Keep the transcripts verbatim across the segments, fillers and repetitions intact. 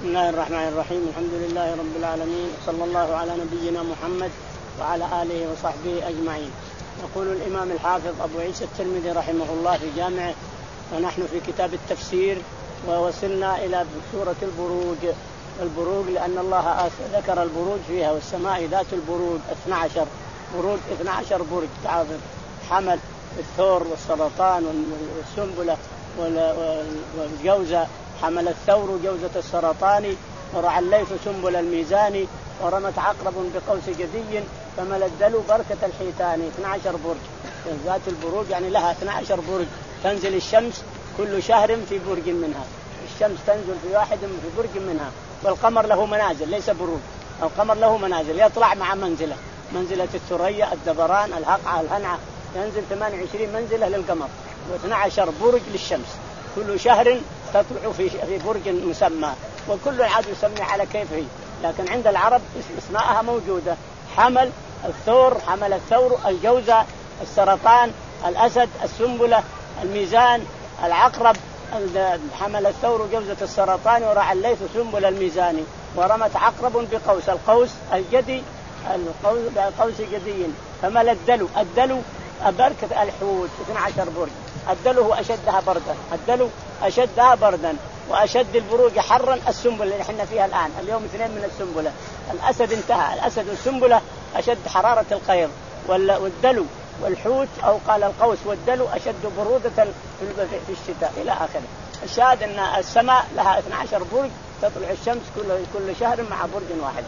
بسم الله الرحمن الرحيم. الحمد لله رب العالمين، صلى الله على نبينا محمد وعلى آله وصحبه أجمعين. يقول الإمام الحافظ أبو عيسى الترمذي رحمه الله في جامعه، ونحن في كتاب التفسير ووصلنا إلى سورة البروج. البروج لأن الله ذكر البروج فيها، والسماء ذات البروج اثنا عشر بروج، اثنا عشر برج تعظم حمل الثور والسرطان والسنبلة والجوزة، حمل الثور جوزة السرطان، ورعى الليث سنبل الميزان، ورمت عقرب بقوس جدي، فمل الدلو بركة الحيتان. اثنا عشر برج ذات البروج، يعني لها اثنا عشر برج. تنزل الشمس كل شهر في برج منها، الشمس تنزل في واحد في برج منها. والقمر له منازل ليس بروج، القمر له منازل يطلع مع منزله، منزلة الثريا، الدبران، الهقعة، الهنعة، ينزل ثمانية وعشرين منزلة للقمر، واثنا عشر برج للشمس. كل شهر تطلع في في برج مسمى، وكل عاد يسمي على كيفه، لكن عند العرب اسماءها موجودة: حمل الثور، حمل الثور، الجوزة، السرطان، الأسد، السنبلة، الميزان، العقرب. حمل الثور جوزة السرطان، ورعى الليث سنبل الميزان، ورمت عقرب بقوس، القوس الجدي، القوس جدي، فمل الدلو، الدلو بركة الحوت، اثنا عشر برج. الدلو هو أشدها بردا، الدلو أشدها بردا، وأشد البروج حرا السنبلة اللي احنا فيها الآن، اليوم اثنين من السنبلة. الأسد انتهى، الأسد والسنبلة أشد حرارة القيظ، والدلو والحوت أو قال القوس والدلو أشد برودة في الشتاء إلى آخره. الشاهد أن السماء لها اثنا عشر برج، تطلع الشمس كل كل شهر مع برج واحد.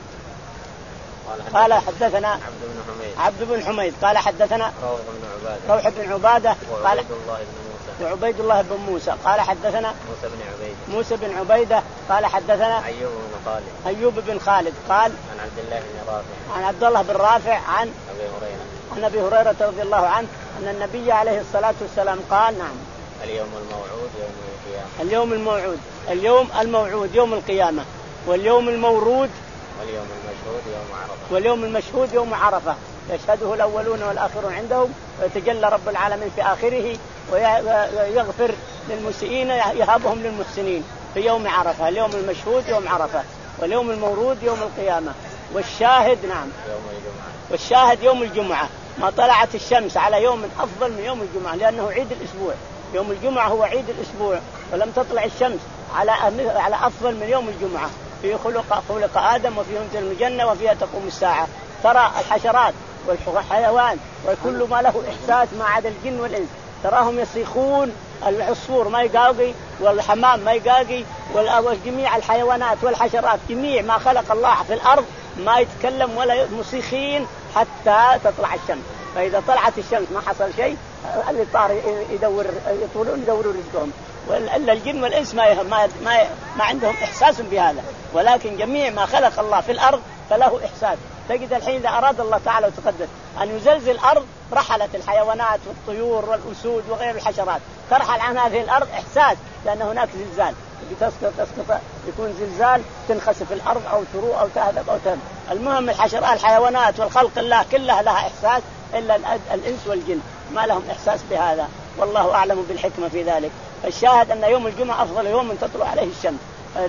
قال حدثنا عبد بن حميد, عبد بن حميد قال حدثنا روح بن عبادة, روح بن عبادة قال الله بن موسى وعبيد الله بن موسى قال حدثنا موسى بن عبيدة موسى بن عبيدة قال حدثنا أيوب بن خالد أيوب بن خالد قال عن عبد الله بن رافع عن عبد الله بن رافع عن أبي هريرة عن أبي هريرة رضي الله عنه أن النبي عليه الصلاة والسلام قال: نعم، اليوم الموعود يوم القيامة. اليوم الموعود اليوم الموعود يوم القيامة، واليوم المورود واليوم المشهود يوم عرفة واليوم المشهود يوم عرفة يشهده الأولون والآخرون عندهم، ويتجلى رب العالمين في آخره ويغفر للمسيئين يهابهم للمحسنين في يوم عرفة. اليوم المشهود يوم عرفة، واليوم المورود يوم القيامة، والشاهد نعم يوم الجمعة والشاهد يوم الجمعة. ما طلعت الشمس على يوم أفضل من يوم الجمعة، لأنه عيد الأسبوع. يوم الجمعة هو عيد الأسبوع، ولم تطلع الشمس على على أفضل من يوم الجمعة. فيه خلق خلق آدم، وفيه ينزل الجنة، وفيها تقوم الساعة. ترى الحشرات والحيوان وكل ما له إحساس ما عدا الجن والإنس، تراهم يصيخون، العصفور ما يقاقي، والحمام ما يقاقي، وجميع الحيوانات والحشرات، جميع ما خلق الله في الأرض ما يتكلم ولا مصيخين حتى تطلع الشمس. فإذا طلعت الشمس ما حصل شيء، اللي طار يدور يطولون يدوروا رزقهم، إلا الجن والإنس ما ما ما, ما عندهم إحساس بهذا. ولكن جميع ما خلق الله في الأرض فله إحساس. تجد الحين إذا أراد الله تعالى وتقدس أن يزلزل الأرض، رحلت الحيوانات والطيور والأسود وغير الحشرات ترحل عن هذه الأرض إحساس، لأن هناك زلزال تسقط تسقط يكون زلزال، تنخسف الأرض أو تروح أو تهدب أو تهدب. المهم الحشرات الحيوانات والخلق الله كلها لها إحساس، إلا الإنس والجن ما لهم إحساس بهذا، والله أعلم بالحكمة في ذلك. الشاهد أن يوم الجمعة أفضل يوم تطلع عليه الشمس،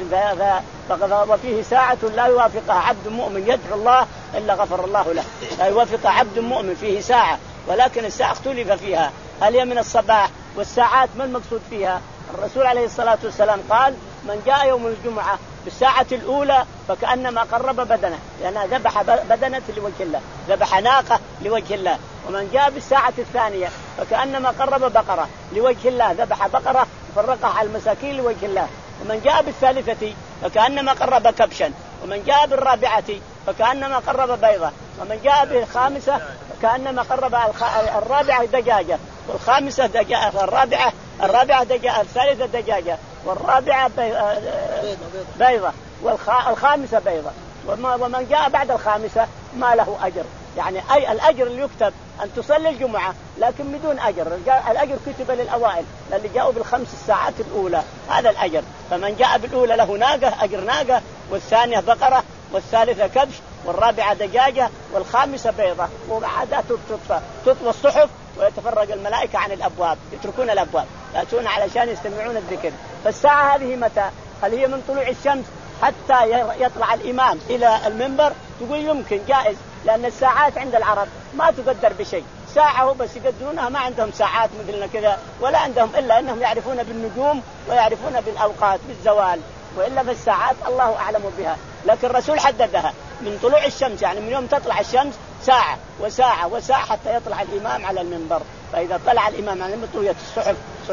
وفيه ساعة لا يوافقها عبد مؤمن يدعو الله إلا غفر الله له. لا يوافق عبد مؤمن فيه ساعة، ولكن الساعة اختلف فيها، هل هي من الصباح؟ والساعات ما المقصود فيها؟ الرسول عليه الصلاة والسلام قال: من جاء يوم الجمعة بالساعة الأولى فكأنما قرب بدنه، لأنها ذبح بدنة لوجه الله، ذبح ناقة لوجه الله. ومن جاء بالساعة الثانية فكأنما قرب بقرة لوجه الله، ذبح بقرة فرقها على المساكين لوجه الله. ومن جاء بالثالثة فكأنما قرب كبشا. ومن جاء بالرابعة فكأنما قرب بيضة. ومن جاء بالخامسة فكأنما قرب الرابعة دجاجة، والخامسة دجاجة، الرابعة الرابعة دجاجة، الثالثة دجاجة، والرابعة بيضة، والخامسة بيضة. ومن جاء بعد الخامسة ما له أجر، يعني أي الأجر اللي يكتب أن تصلي الجمعة لكن بدون أجر. الأجر كتب للأوائل اللي جاءوا بالخمس الساعات الأولى، هذا الأجر. فمن جاء بالأولى له ناقة أجر ناقة، والثانية بقرة، والثالثة كبش، والرابعة دجاجة، والخامسة بيضة. وعادات تطوى الصحف ويتفرج الملائكة عن الأبواب، يتركون الأبواب يأتون علشان يستمعون الذكر. فالساعة هذه متى؟ هل هي من طلوع الشمس حتى يطلع الإمام إلى المنبر؟ تقول يمكن جائز، لأن الساعات عند العرب ما تقدر بشيء، ساعة هو بس يقدرونها، ما عندهم ساعات مثلنا كذا، ولا عندهم إلا أنهم يعرفون بالنجوم ويعرفون بالأوقات بالزوال، وإلا في الساعات الله أعلم بها. لكن الرسول حددها من طلوع الشمس، يعني من يوم تطلع الشمس ساعة وساعة وساعة حتى يطلع الإمام على المنبر. فإذا طلع الإمام على المنبر طويت الصحف،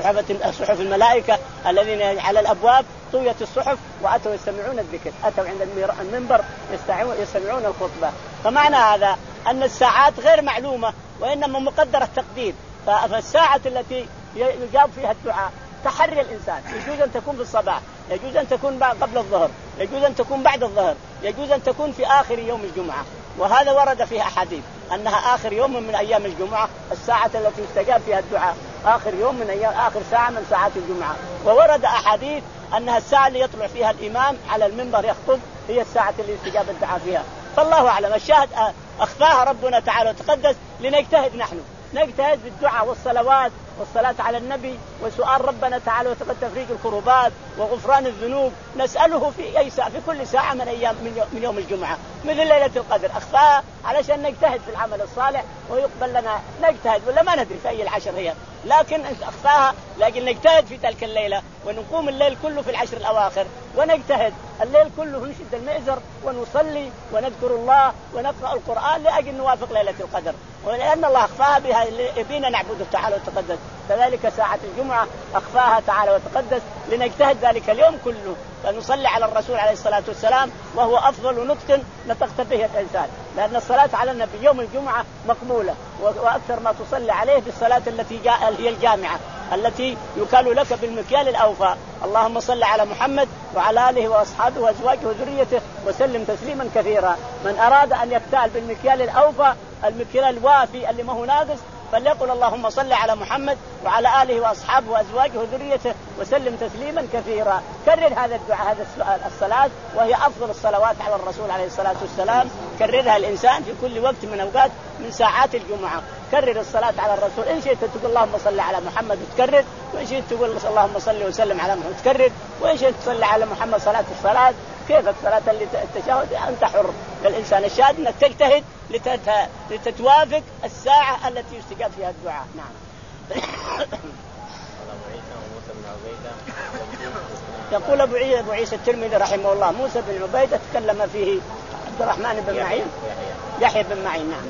صحف الملائكة الذين على الأبواب، طويت الصحف وأتوا يستمعون الذكر، أتوا عند المنبر يستمعون الخطبة. فمعنى هذا أن الساعات غير معلومة وإنما مقدرة تقدير. فالساعة التي يجاب فيها الدعاء تحري الإنسان، يجوز أن تكون في الصباح، يجوز أن تكون قبل الظهر، يجوز أن تكون بعد الظهر، يجوز أن تكون في آخر يوم الجمعة. وهذا ورد فيها أحاديث أنها آخر يوم من أيام الجمعة، الساعة التي يستجاب فيها الدعاء آخر يوم من أيام، آخر ساعة من ساعات الجمعة. وورد أحاديث أنها الساعة اللي يطلع فيها الإمام على المنبر يخطب هي الساعة اللي يستجاب الدعاء فيها. فالله أعلم. الشاهد أخفاها ربنا تعالى وتقدس لنجتهد نحن، نجتهد بالدعاء والصلوات والصلاة على النبي وسؤال ربنا تعالى وتقدس تفريج الكروبات وغفران الذنوب، نسأله في أي ساعة، في كل ساعة من أيام من يوم الجمعة مثل ليلة القدر. أخفاها علشان نجتهد في العمل الصالح ويقبل لنا، نجتهد ولا ما ندري في أي العشر هي، لكن أخفاها لكن نجتهد في تلك الليلة، ونقوم الليل كله في العشر الأواخر ونجتهد الليل كله، نشد المئزر ونصلي ونذكر الله ونقرأ القرآن لأجل نوافق ليلة القدر، ولأن الله أخفاها بها بينا نعبده تعالى وتقدس. كذلك ساعة الجمعة أخفاها تعالى وتقدس لنجتهد ذلك اليوم كله، فنصلي على الرسول عليه الصلاة والسلام وهو أفضل نطق نطقت به الإنسان، لأن الصلاة على النبي يوم الجمعة مقبولة، وأكثر ما تصلي عليه بالصلاة التي جاء هي الجامعة التي يكال لك بالمكيال الأوفى. اللهم صل على محمد وعلى آله وأصحابه وأزواجه وذريته وسلم تسليما كثيرا. من أراد أن يكتال بالمكيال الأوفى المكيال الوافي اللي ما هو ناقص فليقل اللهم صل على محمد وعلى آله وأصحابه وأزواجه وذريته وسلم تسليما كثيرا. كرر هذا الدعاء، هذا الصلاة، وهي أفضل الصلوات على الرسول عليه الصلاة والسلام، كررها الإنسان في كل وقت من أوقات من ساعات الجمعة. كرر الصلاة على الرسول، إن شئت تقول اللهم صل على محمد وتكرر، وإن شئت تقول اللهم صل وسلم على محمد وتكرر، وإن شئت تصلي على محمد صلاة الصلاة كيف الصلاة اللي التشهد أنت حر. للإنسان الشاهد أنك تجتهد لتتوافق الساعة التي يستجاب فيها الدعاء. نعم. يقول أبو عيسى الترمذي رحمه الله موسى بن عبيدة تكلم فيه عبد الرحمن بن معين يحيى بن معين. نعم.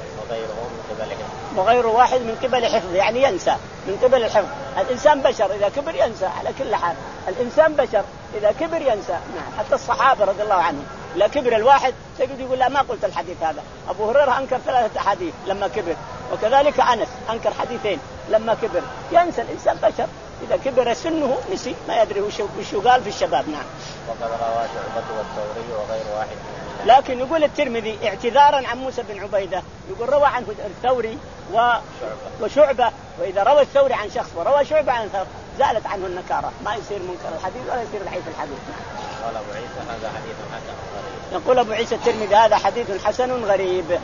وغيره واحد من قبل حفظ، يعني ينسى من قبل الحفظ. الإنسان بشر إذا كبر ينسى على كل حال، الإنسان بشر إذا كبر ينسى. نعم. حتى الصحابة رضي الله عنهم لا كبر الواحد تجد يقول لا ما قلت الحديث هذا. أبو هريرة أنكر ثلاثة أحاديث لما كبر، وكذلك أنس أنكر حديثين لما كبر. ينسى الإنسان بشر، إذا كبر سنه نسي ما يدري وش قال في الشباب. نعم. وقد رواه شعبة والثوري وغير واحد. لكن يقول الترمذي اعتذارا عن موسى بن عبيدة، يقول روى عنه الثوري وشعبة، وإذا روى الثوري عن شخص وروى شعبة عن شخص زالت عنه النكارة، ما يصير منكر الحديث ولا يصير ضعيف الحديث. قال أبو عيسى هذا حديث حسن غريب. يقول أبو عيسى الترمذي هذا حديث حسن غريب.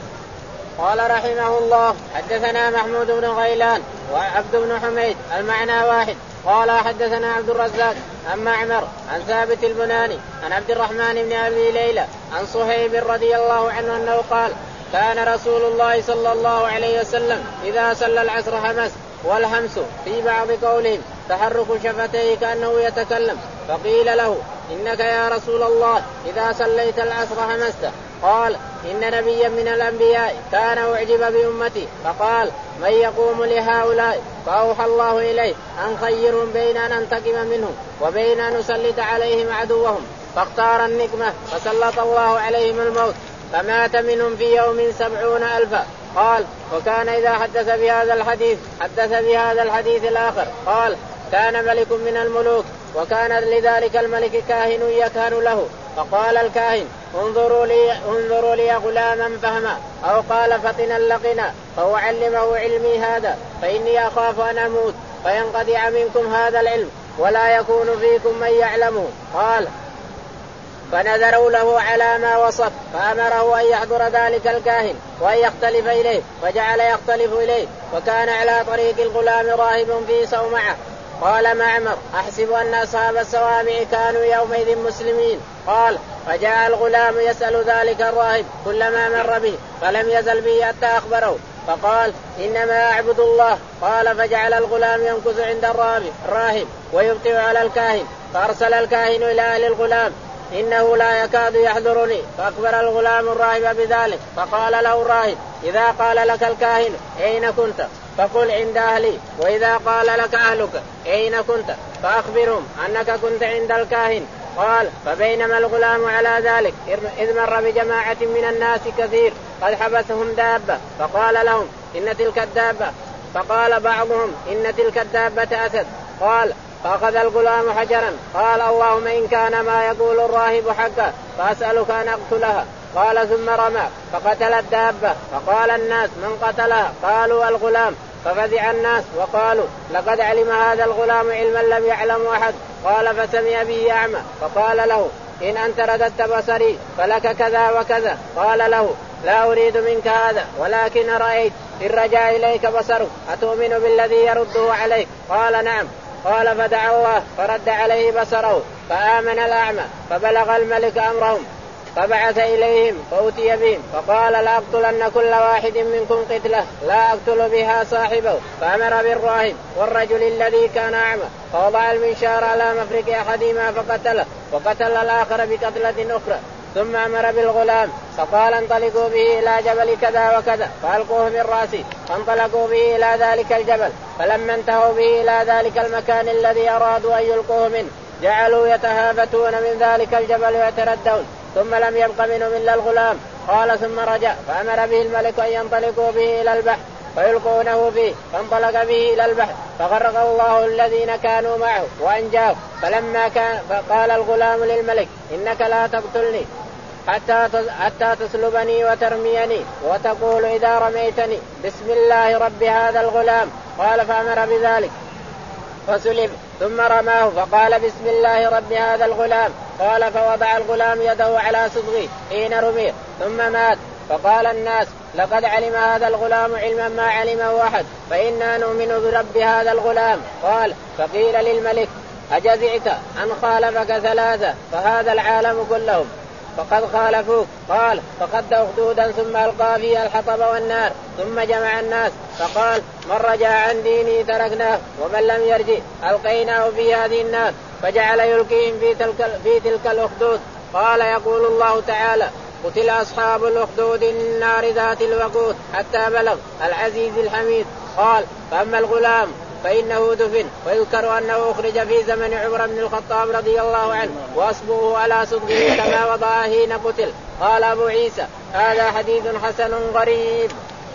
قال رحمه الله حدثنا محمود بن غيلان وعبد بن حميد المعنى واحد. قال حدثنا عبد الرزاق عن معمر عن ثابت البناني عن عبد الرحمن بن أبي ليلى عن صهيب رضي الله عنه أنه قال كان رسول الله صلى الله عليه وسلم إذا صلى العصر همس، والهمس في بعض قولهم تحرك شفتيه كأنه يتكلم، فقيل له إنك يا رسول الله إذا صليت العصر همست. قال إن نبيا من الأنبياء كان أعجب بأمتي فقال من يقوم لهؤلاء، فأوحى الله إليه أن خيرهم بين أن أنتقم منهم وبين أن نسلط عليهم عدوهم، فاختار النقمة فسلط الله عليهم الموت فمات منهم في يوم سبعون ألفا. قال وكان إذا حدث بهذا الحديث حدث بهذا الحديث الآخر. قال كان ملك من الملوك وكان لذلك الملك كاهن يكهن له، فقال الكاهن انظروا لي, انظروا لي غلاما فهما، أو قال فطنا لقنا، فأعلمه علمي هذا فإني أخاف أن أموت فينقطع منكم هذا العلم ولا يكون فيكم من يعلمه. قال فنذروا له على ما وصف، فأمره أن يحضر ذلك الكاهن وأن يختلف إليه، فجعل يختلف إليه، وكان على طريق الغلام راهب في صومعة قال معمر أحسب أن أصحاب الصوامع كانوا يومئذ مسلمين. قال فجاء الغلام يسأل ذلك الراهب كلما مر به فلم يزل به حتى أخبره فقال إنما أعبد الله. قال فجعل الغلام يمكث عند الراهب ويبطئ على الكاهن فأرسل الكاهن إلى أهل الغلام إنه لا يكاد يحضرني. فأخبر الغلام الراهب بذلك فقال له الراهب إذا قال لك الكاهن أين كنت فقل عند أهلي وإذا قال لك أهلك أين كنت فأخبرهم أنك كنت عند الكاهن. قال فبينما الغلام على ذلك إذ مر بجماعة من الناس كثير قد حبسهم دابة فقال لهم إن تلك الدابة فقال بعضهم إن تلك الدابة أسد. قال فأخذ الغلام حجرا قال اللهم إن كان ما يقول الراهب حقا فأسألك أن أقتلها. قال ثم رمى فقتل الدابة. فقال الناس من قتلها؟ قالوا الغلام. ففزع الناس وقالوا لقد علم هذا الغلام علما لم يعلم أحد. قال فسمع به أعمى فقال له إن أنت رددت بصري فلك كذا وكذا. قال له لا أريد منك هذا ولكن رأيت إن رجع إليك بصرك أتؤمن بالذي يرده عليك؟ قال نعم. قال فدعا الله فرد عليه بصره فآمن الأعمى. فبلغ الملك أمرهم فبعث إليهم فأتي بهم فقال لأقتلن كل واحد منكم قتله لا أقتل بها صاحبه. فأمر بالراهب والرجل الذي كان أعمى فوضع المنشار على مفرق أحدهما فقتله وقتل الآخر بقتلة أخرى. ثم أمر بالغلام فقال انطلقوا به إلى جبل كذا وكذا فألقوه من رأسه. فانطلقوا به إلى ذلك الجبل فلما انتهوا به إلى ذلك المكان الذي أرادوا أن يلقوه منه جعلوا يتهافتون من ذلك الجبل ويتردون ثم لم يبق منهم إلا الغلام. قال ثم رجع فأمر به الملك أن ينطلقوا به إلى البحر فيلقونه فيه. فانطلق به إلى البحر فغرق الله الذين كانوا معه وأنجاه. فلما كان فقال الغلام للملك إنك لا تقتلني حتى حتى تسلبني وترميني وتقول إذا رميتني بسم الله رب هذا الغلام. قال فأمر بذلك فسلب ثم رماه فقال بسم الله رب هذا الغلام. قال فوضع الغلام يده على صدغه حين رمي ثم مات. فقال الناس لقد علم هذا الغلام علما ما علمه أحد فإنا نؤمن برب هذا الغلام. قال فقيل للملك أجزعت أن خالفك ثلاثة فهذا العالم كلهم فقد خالفوك. قال فقد أخدودا ثم ألقى فيها الحطب والنار ثم جمع الناس فقال من رجع عن ديني تركناه ومن لم يرجع ألقيناه في هذه النار. فجعل يلقيهم في تلك, في تلك الأخدود. قال يقول الله تعالى قتل أصحاب الأخدود النار ذات الوقود حتى بلغ العزيز الحميد. قال فأما الغلام فإنه دفن ويذكر أنه أخرج في زمن عمر بن الخطاب رضي الله عنه وأصبعه على صدغه كما وضع حين قتل. قال أبو عيسى هذا حديث حسن غريب.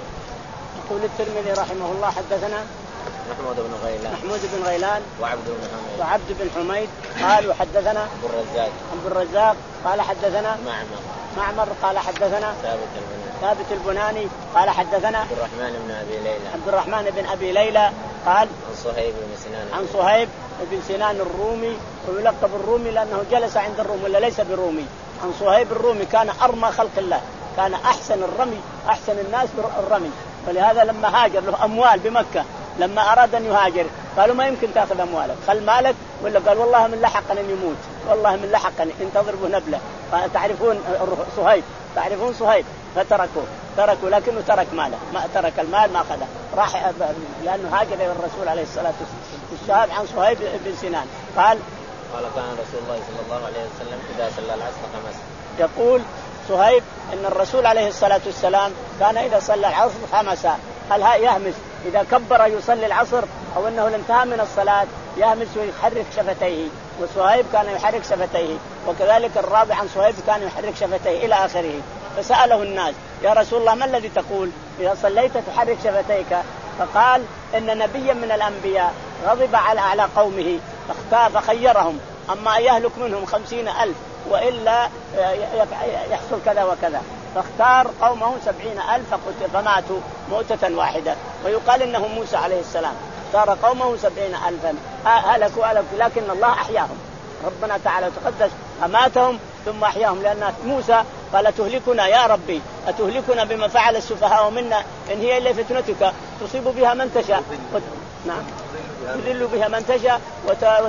يقول الترمذي رحمه الله حدثنا محمود بن غيلان محمود بن غيلان وعبد بن حميد وعبد بن حميد قال حدثنا عبد الرزاق عبد الرزاق قال حدثنا معمر معمر قال حدثنا ثابت البناني ثابت البناني قال حدثنا عبد الرحمن بن أبي ليلى عبد الرحمن بن أبي ليلى قال عن صهيب بن سنان عن صهيب بن سنان الرومي ويلقب الرومي لأنه جلس عند الروم ولا ليس بالرومي. عن صهيب الرومي كان أرمى خلق الله كان أحسن الرمي أحسن الناس بالرمي ولهذا لما هاجر له أموال بمكة لما أراد أن يهاجر قالوا ما يمكن تأخذ أموالك خل مالك ولا قال والله من لحقني أن يموت والله من لحقني إن تضربه نبلة. تعرفون صهيب تعرفون صهيب فتركوه تركوا لكنه ترك ماله ما ترك المال ما أخذه راح لأنه هاجر إلى الرسول عليه الصلاة والسلام. الشهاب عن صهيب بن سنان قال قال كان رسول الله صلى الله عليه وسلم إذا صلى العصر خمس. يقول صهيب إن الرسول عليه الصلاة والسلام كان إذا صلى العصر خمسا. هل يهمس إذا كبر يصلي العصر أو أنه انتهى من الصلاة يهمس ويحرك شفتيه. وصهيب كان يحرك شفتيه وكذلك الرابع عن صهيب كان يحرك شفتيه إلى آخره. فسأله الناس يا رسول الله ما الذي تقول إذا صليت تحرك شفتيك؟ فقال إن نبيا من الأنبياء غضب على على قومه فاختار فخيرهم أما يهلك منهم خمسين ألف وإلا يحصل كذا وكذا فاختار قومه سبعين ألف فماتوا موتة واحدة. ويقال إنه موسى عليه السلام اختار قومه سبعين ألفا هلكوا هلكوا لكن الله أحياهم. ربنا تعالى تقدس أماتهم ثم أحياهم لأن موسى قال تهلكنا يا ربي أتهلكنا بما فعل السفهاء منا إن هي إلا فتنتك تصيب بها من تشاء. نعم تذل بها من تشاء وت...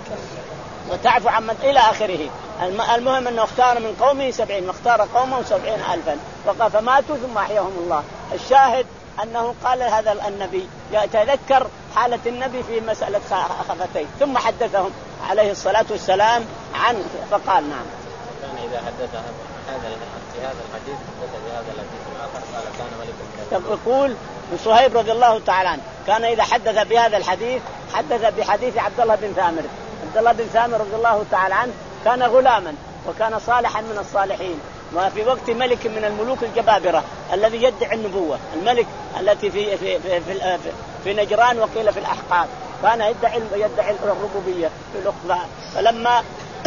وتعفو عن من إلى آخره. المهم أنه اختار من قومه سبعين واختار قومه سبعين ألفا وقال فماتوا ثم أحياهم الله. الشاهد أنه قال هذا النبي يتذكر حالة النبي في مسألة خفتين ثم حدثهم عليه الصلاة والسلام عن فقال نعم كان إذا حدث هذا في هذا الحديث حدث بهذا الحديث الآخر قال كان ملك من يقول صهيب رضي الله تعالى عنه كان إذا حدث بهذا الحديث حدث بحديث عبد الله بن ثامر. عبد الله بن ثامر رضي الله تعالى عنه كان غلاما وكان صالحا من الصالحين وفي وقت ملك من الملوك الجبابرة الذي يدعي النبوة الملك التي في في في في, في نجران وقيل في الأحقاف كان يدعي يدعي الربوبية في الأخلاء. فلما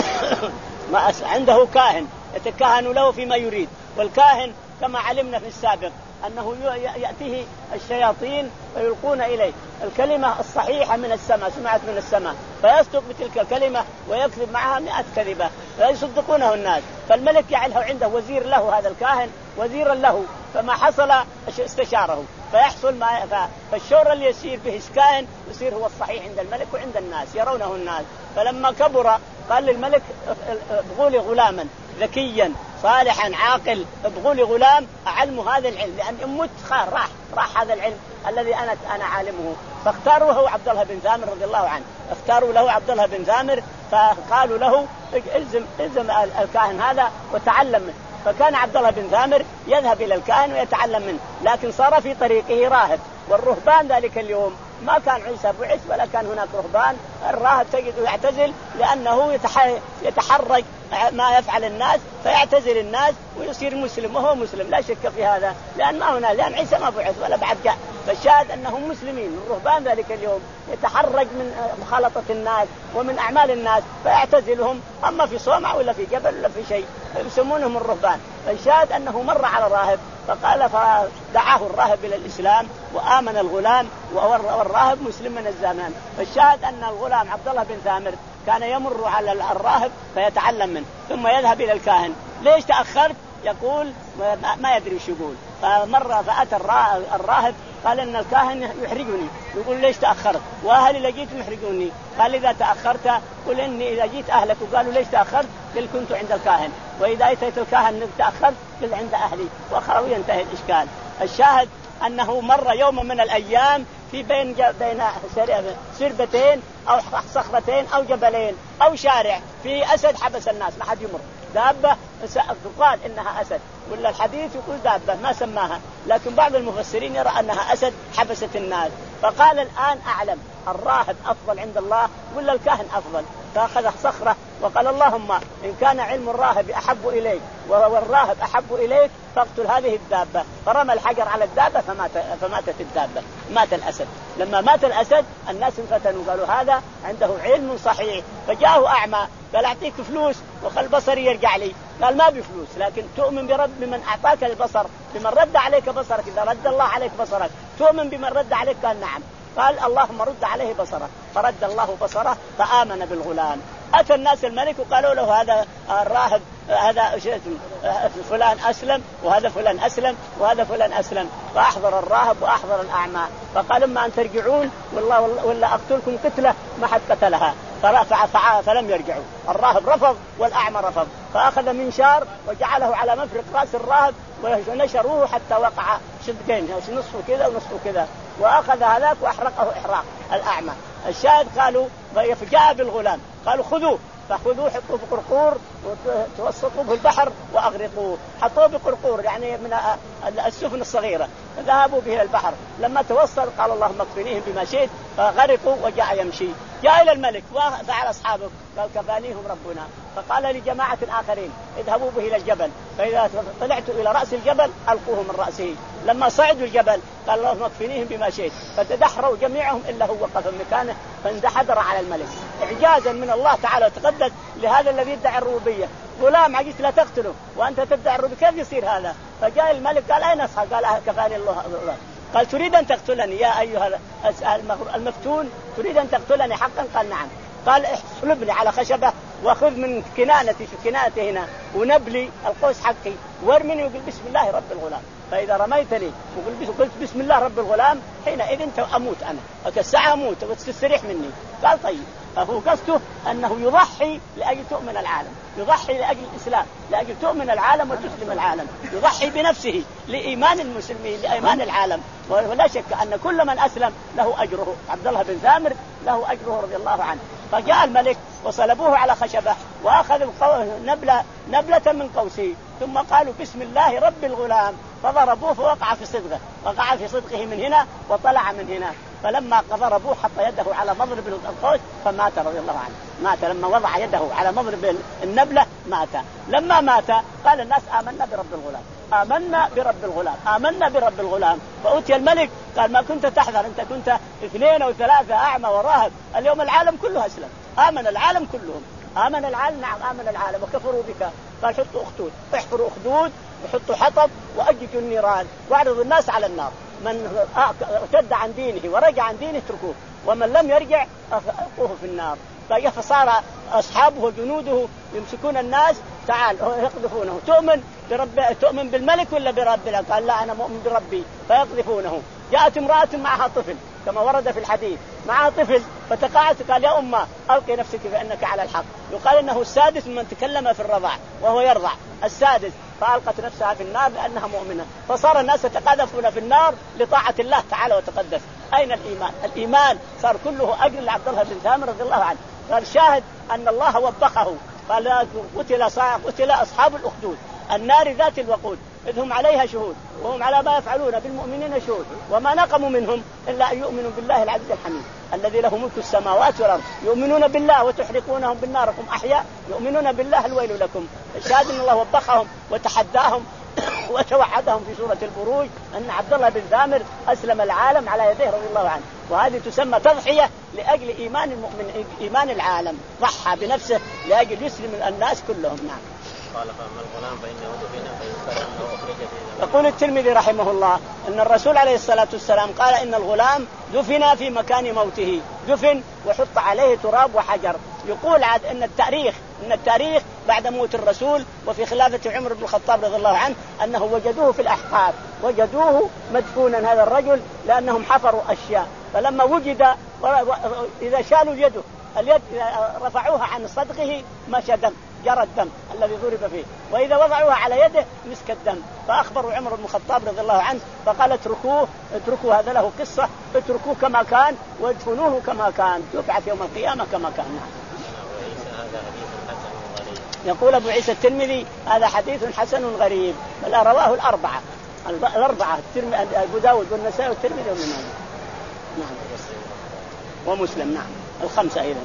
ما عنده كاهن يتكهن له فيما يريد والكاهن كما علمنا في السابق أنه يأتيه الشياطين ويلقون إليه الكلمة الصحيحة من السماء سمعت من السماء فيصدق بتلك الكلمة ويكذب معها مئة كذبة فيصدقونه الناس. فالملك يعله عنده وزير له هذا الكاهن وزيرا له فما حصل استشاره فيحصل ما فالشور اللي يسير به الكاهن يصير هو الصحيح عند الملك وعند الناس يرونه الناس. فلما كبر قال للملك ابغوا لي غلاما ذكيا صالحا عاقل ابغوا لي غلام أعلم هذا العلم لأن أموت خار راح راح هذا العلم الذي أنا أنا عالمه. فاختاروا له عبد الله بن ثامر رضي الله عنه اختاروا له عبد الله بن ثامر فقالوا له الزم الزم الكاهن هذا وتعلم منه. فكان عبد الله بن ثامر يذهب إلى الكاهن ويتعلم منه لكن صار في طريقه راهب. والرهبان ذلك اليوم ما كان عيسى بعث ولا كان هناك رهبان. الراهب تجد يعتزل لأنه يتحرج ما يفعل الناس فيعتزل الناس ويصير مسلم وهو مسلم لا شك في هذا لأن ما هنا لأن عيسى ما بعث ولا بعد جاء. فالشاهد أنهم مسلمين. الرهبان ذلك اليوم يتحرج من مخالطة الناس ومن أعمال الناس فيعتزلهم أما في صومعة ولا في جبل ولا في شيء يسمونهم الرهبان. فالشاهد أنه مر على راهب فقال فدعاه الراهب إلى الإسلام وآمن الغلام والراهب مسلم من الزمان. فالشاهد أن الغلام عبد الله بن ثامر كان يمر على الراهب فيتعلم منه ثم يذهب إلى الكاهن. ليش تأخرت؟ يقول ما يدري وش يقول. فمر فأتى الراهب قال إن الكاهن يحرجني. يقول ليش تأخرت؟ وأهلي لقيت يحرجوني. قال إذا تأخرت قل إني إذا جيت أهلك وقالوا ليش تأخرت قل كنت عند الكاهن وإذا أتيت الكاهن تأخرت قل عند أهلي وأخروا ينتهي الإشكال. الشاهد أنه مر يوم من الأيام في بين بين سربتين أو صخرتين أو جبلين أو شارع في أسد حبس الناس ما حد يمر. دابة قال إنها أسد ولا الحديث يقول دابة ما سماها لكن بعض المفسرين يرى أنها أسد حبست الناس. فقال الآن أعلم الراهب أفضل عند الله ولا الكاهن أفضل. فأخذ صخرة وقال اللهم إن كان علم الراهب أحب إليك والراهب أحب إليك فاقتل هذه الدابة. فرمى الحجر على الدابة فمات فماتت الدابة مات الأسد. لما مات الأسد الناس انفتنوا قالوا هذا عنده علم صحيح. فجاءه أعمى قال أعطيك فلوس وخل بصري يرجع لي. قال ما بفلوس لكن تؤمن برب بمن أعطاك البصر بمن رد عليك بصرك. إذا رد الله عليك بصرك تؤمن بمن رد عليك؟ قال نعم. قال اللهم رد عليه بصره فرد الله بصره فآمن بالغلام. أتى الناس الملك وقالوا له هذا الراهب هذا فلان أسلم وهذا فلان أسلم وهذا فلان أسلم. فأحضر الراهب وأحضر الأعمى فقال إما أن ترجعون والله ولا أقتلكم قتلة ما حد قتلها. فلم يرجعوا. الراهب رفض والأعمى رفض فأخذ منشار وجعله على مفرق رأس الراهب ونشروه حتى وقع شدقين نصفه كذا ونصفه كذا وأخذ هذاك وأحرقه إحراق الأعمى. الشاهد قالوا فجاء بالغلام قالوا خذوه فخذوه حطوه بقرقور وتوسطوه بالبحر وأغرقوه. حطوه بقرقور يعني من السفن الصغيرة فذهبوا به إلى البحر. لما توصل قال اللهم اكفنيهم بما شئت فغرقوا وجاء يمشي. جاء إلى الملك وفعل أصحابه قال كفانيهم ربنا. فقال لجماعة آخرين اذهبوا به إلى الجبل فإذا طلعتوا إلى رأس الجبل ألقوه من رأسه. لما صعدوا الجبل قال اللهم اكفنيهم بما شئت فتدحروا جميعهم إلا هو وقف مكانه فاندحدر على الملك إعجازا من الله تعالى وتقدس لهذا الذي يدعي الربوبية. غلام عجزت لا تقتله وأنت تدعي الربوبية كيف يصير هذا؟ فجاء الملك قال أين أصحى؟ قال كفاني الله. قال تريد أن تقتلني يا أيها المفتون تريد أن تقتلني حقا؟ قال نعم. قال احسلبني على خشبة وخذ من كنانتي في كنانتي هنا ونبلي القوس حقي وارمني وقل بسم الله رب الغلام. فإذا رميت لي وقلت بسم الله رب الغلام حينئذ أموت أنا الساعة أموت وتستريح مني. قال طيب. فهو قصده أنه يضحي لأجل تؤمن العالم، يضحي لأجل الإسلام، لأجل تؤمن العالم وتسلم العالم، يضحي بنفسه لإيمان المسلمين لإيمان العالم. ولا شك أن كل من أسلم له أجره. عبد الله بن ثامر له أجره رضي الله عنه. فجاء الملك وصلبوه على خشبة وأخذوا نبلة نبلة من قوسه ثم قالوا بسم الله رب الغلام فضربوه فوقع في صدغه، وقع في صدغه من هنا وطلع من هنا. فلما ضربوه حط يده على مضرب القوس فمات رضي الله عنه. مات لما وضع يده على مضرب النبلة مات. لما مات قال الناس آمنا برب الغلام، آمنا برب الغلام، آمنا برب الغلام. فأتي الملك قال ما كنت تحذر، أنت كنت اثنين أو ثلاثة أعمى وراهب، اليوم العالم كله أسلم، آمن العالم كلهم، آمن العالم. نعم آمن العالم وكفروا بك. قال حطوا أخدود، احفروا أخدود وحطوا حطب وأججوا النيران واعرضوا الناس على النار. من ارتد عن دينه ورجع عن دينه اتركوه، ومن لم يرجع ألقوه في النار. فصار أصحابه وجنوده يمسكون الناس، تعال يقذفونه، تؤمن برب تؤمن بالملك ولا بربنا؟ قال لا أنا مؤمن بربي، فيقذفونه. جاءت امرأة معها طفل كما ورد في الحديث، معها طفل فتقاعدت قال يا أمه ألقي نفسك فإنك على الحق. يقال إنه السادس من تكلم في الرضع وهو يرضع، السادس. فألقت نفسها في النار لأنها مؤمنة. فصار الناس يتقذفون في النار لطاعة الله تعالى وتقدس. أين الإيمان؟ الإيمان صار كله أجر لعبد الله بن ثامر رضي الله عنه. قال شاهد أن الله وبخه. قال قتل قتل أصحاب الأخدود النار ذات الوقود إذ هم عليها شهود وهم على ما يفعلون بالمؤمنين شهود، وما نقموا منهم إلا أن يؤمنوا بالله العزيز الحميد الذي له ملك السماوات والأرض. يؤمنون بالله وتحرقونهم بالنار هم أحياء يؤمنون بالله الويل لكم. شاهد أن الله وبخهم وتحداهم وتوعدهم في سورة البروج أن عبد الله بن ثامر أسلم العالم على يديه رضي الله عنه. وهذه تسمى تضحية لأجل إيمان المؤمن، إيمان العالم، ضحى بنفسه لأجل يسلم الناس كلهم. نعم. قال فأما الغلام فإنه دفن فيذكر أنه أخرج في. يقول الترمذي رحمه الله أن الرسول عليه الصلاة والسلام قال إن الغلام دفن في مكان موته، دفن وحط عليه تراب وحجر. يقول عاد إن التاريخ إن التاريخ بعد موت الرسول وفي خلافة عمر بن الخطاب رضي الله عنه أنه وجدوه في الأحقاب، وجدوه مدفونا هذا الرجل لأنهم حفروا أشياء. فلما وجد إذا شالوا يده اليد رفعوها عن صدغه مشى دم، جرى الدم الذي ضرب فيه، وإذا وضعوها على يده مسك الدم. فأخبروا عمر بن الخطاب رضي الله عنه فقال اتركوه اتركوا هذا له قصة، اتركوه كما كان وادفنوه كما كان، يبعث يوم القيامة كما كان. يقول أبو عيسى الترمذي هذا حديث حسن غريب، بل رواه الأربعة الأربعة أبو داود والنسائي والترمذي وابن ماجه. نعم. ومسلم. نعم الخمسة أيضا.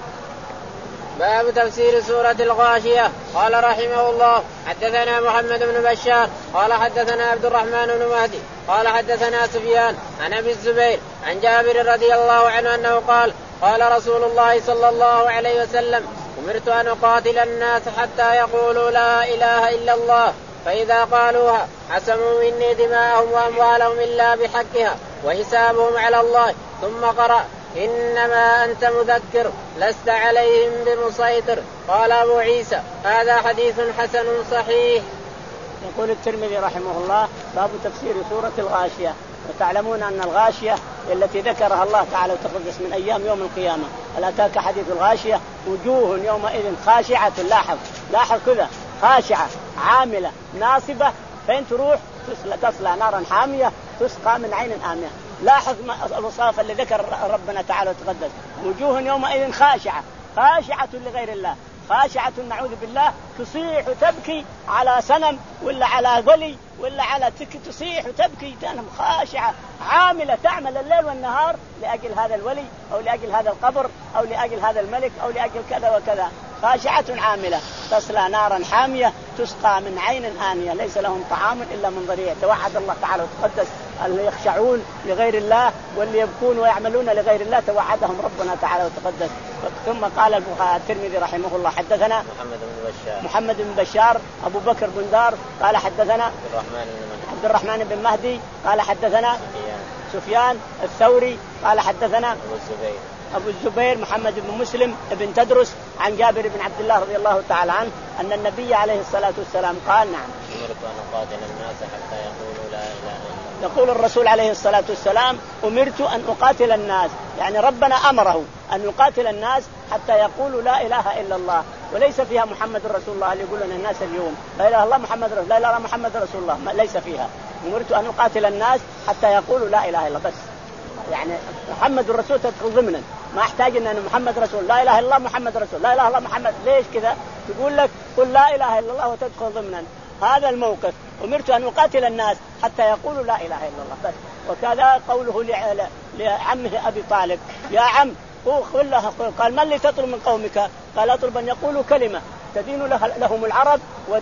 باب تفسير سورة الغاشية. قال رحمه الله حدثنا محمد بن بشار قال حدثنا عبد الرحمن بن مهدي قال حدثنا سفيان عن أبي الزبير عن جابر رضي الله عنه أنه قال قال رسول الله صلى الله عليه وسلم أمرت أن أقاتل الناس حتى يقولوا لا إله إلا الله، فإذا قالوها عصموا مني دماءهم وأموالهم إلا بحقها وحسابهم على الله. ثم قرأ إنما أنت مذكر لست عليهم بمسيطر. قال أبو عيسى هذا حديث حسن صحيح. يقول الترمذي رحمه الله باب تفسير سورة الغاشية. وتعلمون أن الغاشية التي ذكرها الله تعالى وتقدس من أيام يوم القيامة، ألا أتاك حديث الغاشية وجوه يومئذ خاشعة. لاحظ لاحظ كذا، خاشعة عاملة ناصبة، فين تروح تصلى نارا حامية تسقى من عين آمية. لاحظ الوصف اللي ذكر ربنا تعالى وتقدس، وجوه يومئذ خاشعة، خاشعة لغير الله، خاشعة نعوذ بالله، تصيح وتبكي على صنم ولا على ولي ولا على تك، تصيح وتبكي تنم، خاشعة عاملة تعمل الليل والنهار لأجل هذا الولي أو لأجل هذا القبر أو لأجل هذا الملك أو لأجل كذا وكذا. خاشعة عاملة تصلى نارا حامية تسقى من عين آنية ليس لهم طعام إلا من ضريع. توعد الله تعالى وتقدس اللي يخشعون لغير الله واللي يبكون ويعملون لغير الله توعدهم ربنا تعالى وتقدس. ثم قال الترمذي رحمه الله حدثنا محمد بن بشار محمد بن بشار أبو بكر بن دار قال حدثنا عبد الرحمن بن عبد الرحمن بن مهدي قال حدثنا سفيان الثوري قال حدثنا أبو الزبير أبو الزبير محمد بن مسلم بن تدرس عن جابر بن عبد الله رضي الله تعالى عنه أن النبي عليه الصلاة والسلام قال نعم أمرت أن أقاتل الناس حتى يقولوا لا يقول الرسول عليه الصلاة والسلام أمرت أن أقاتل الناس، يعني ربنا أمره أن يقاتل الناس حتى يقولوا لا إله إلا الله وليس فيها محمد رسول الله. اللي يقولون الناس اليوم لا إله إلا الله محمد رسول لا إله إلا محمد رسول الله، ليس فيها. أمرت أن أقاتل الناس حتى يقولوا لا إله إلا، بس يعني محمد الرسول تدخل ضمنا، ما احتاج ان محمد رسول لا اله الا الله محمد رسول لا اله الا الله محمد. ليش كذا؟ يقول لك قل لا اله الا الله وتدخل ضمنا. هذا الموقف أمرت أن أقاتل الناس حتى يقولوا لا إله إلا الله بس. وكذا قوله لعمه أبي طالب يا عم قل له، قال ما اللي تطلب من قومك؟ قال أطلب أن يقولوا كلمة تدين لهم العرب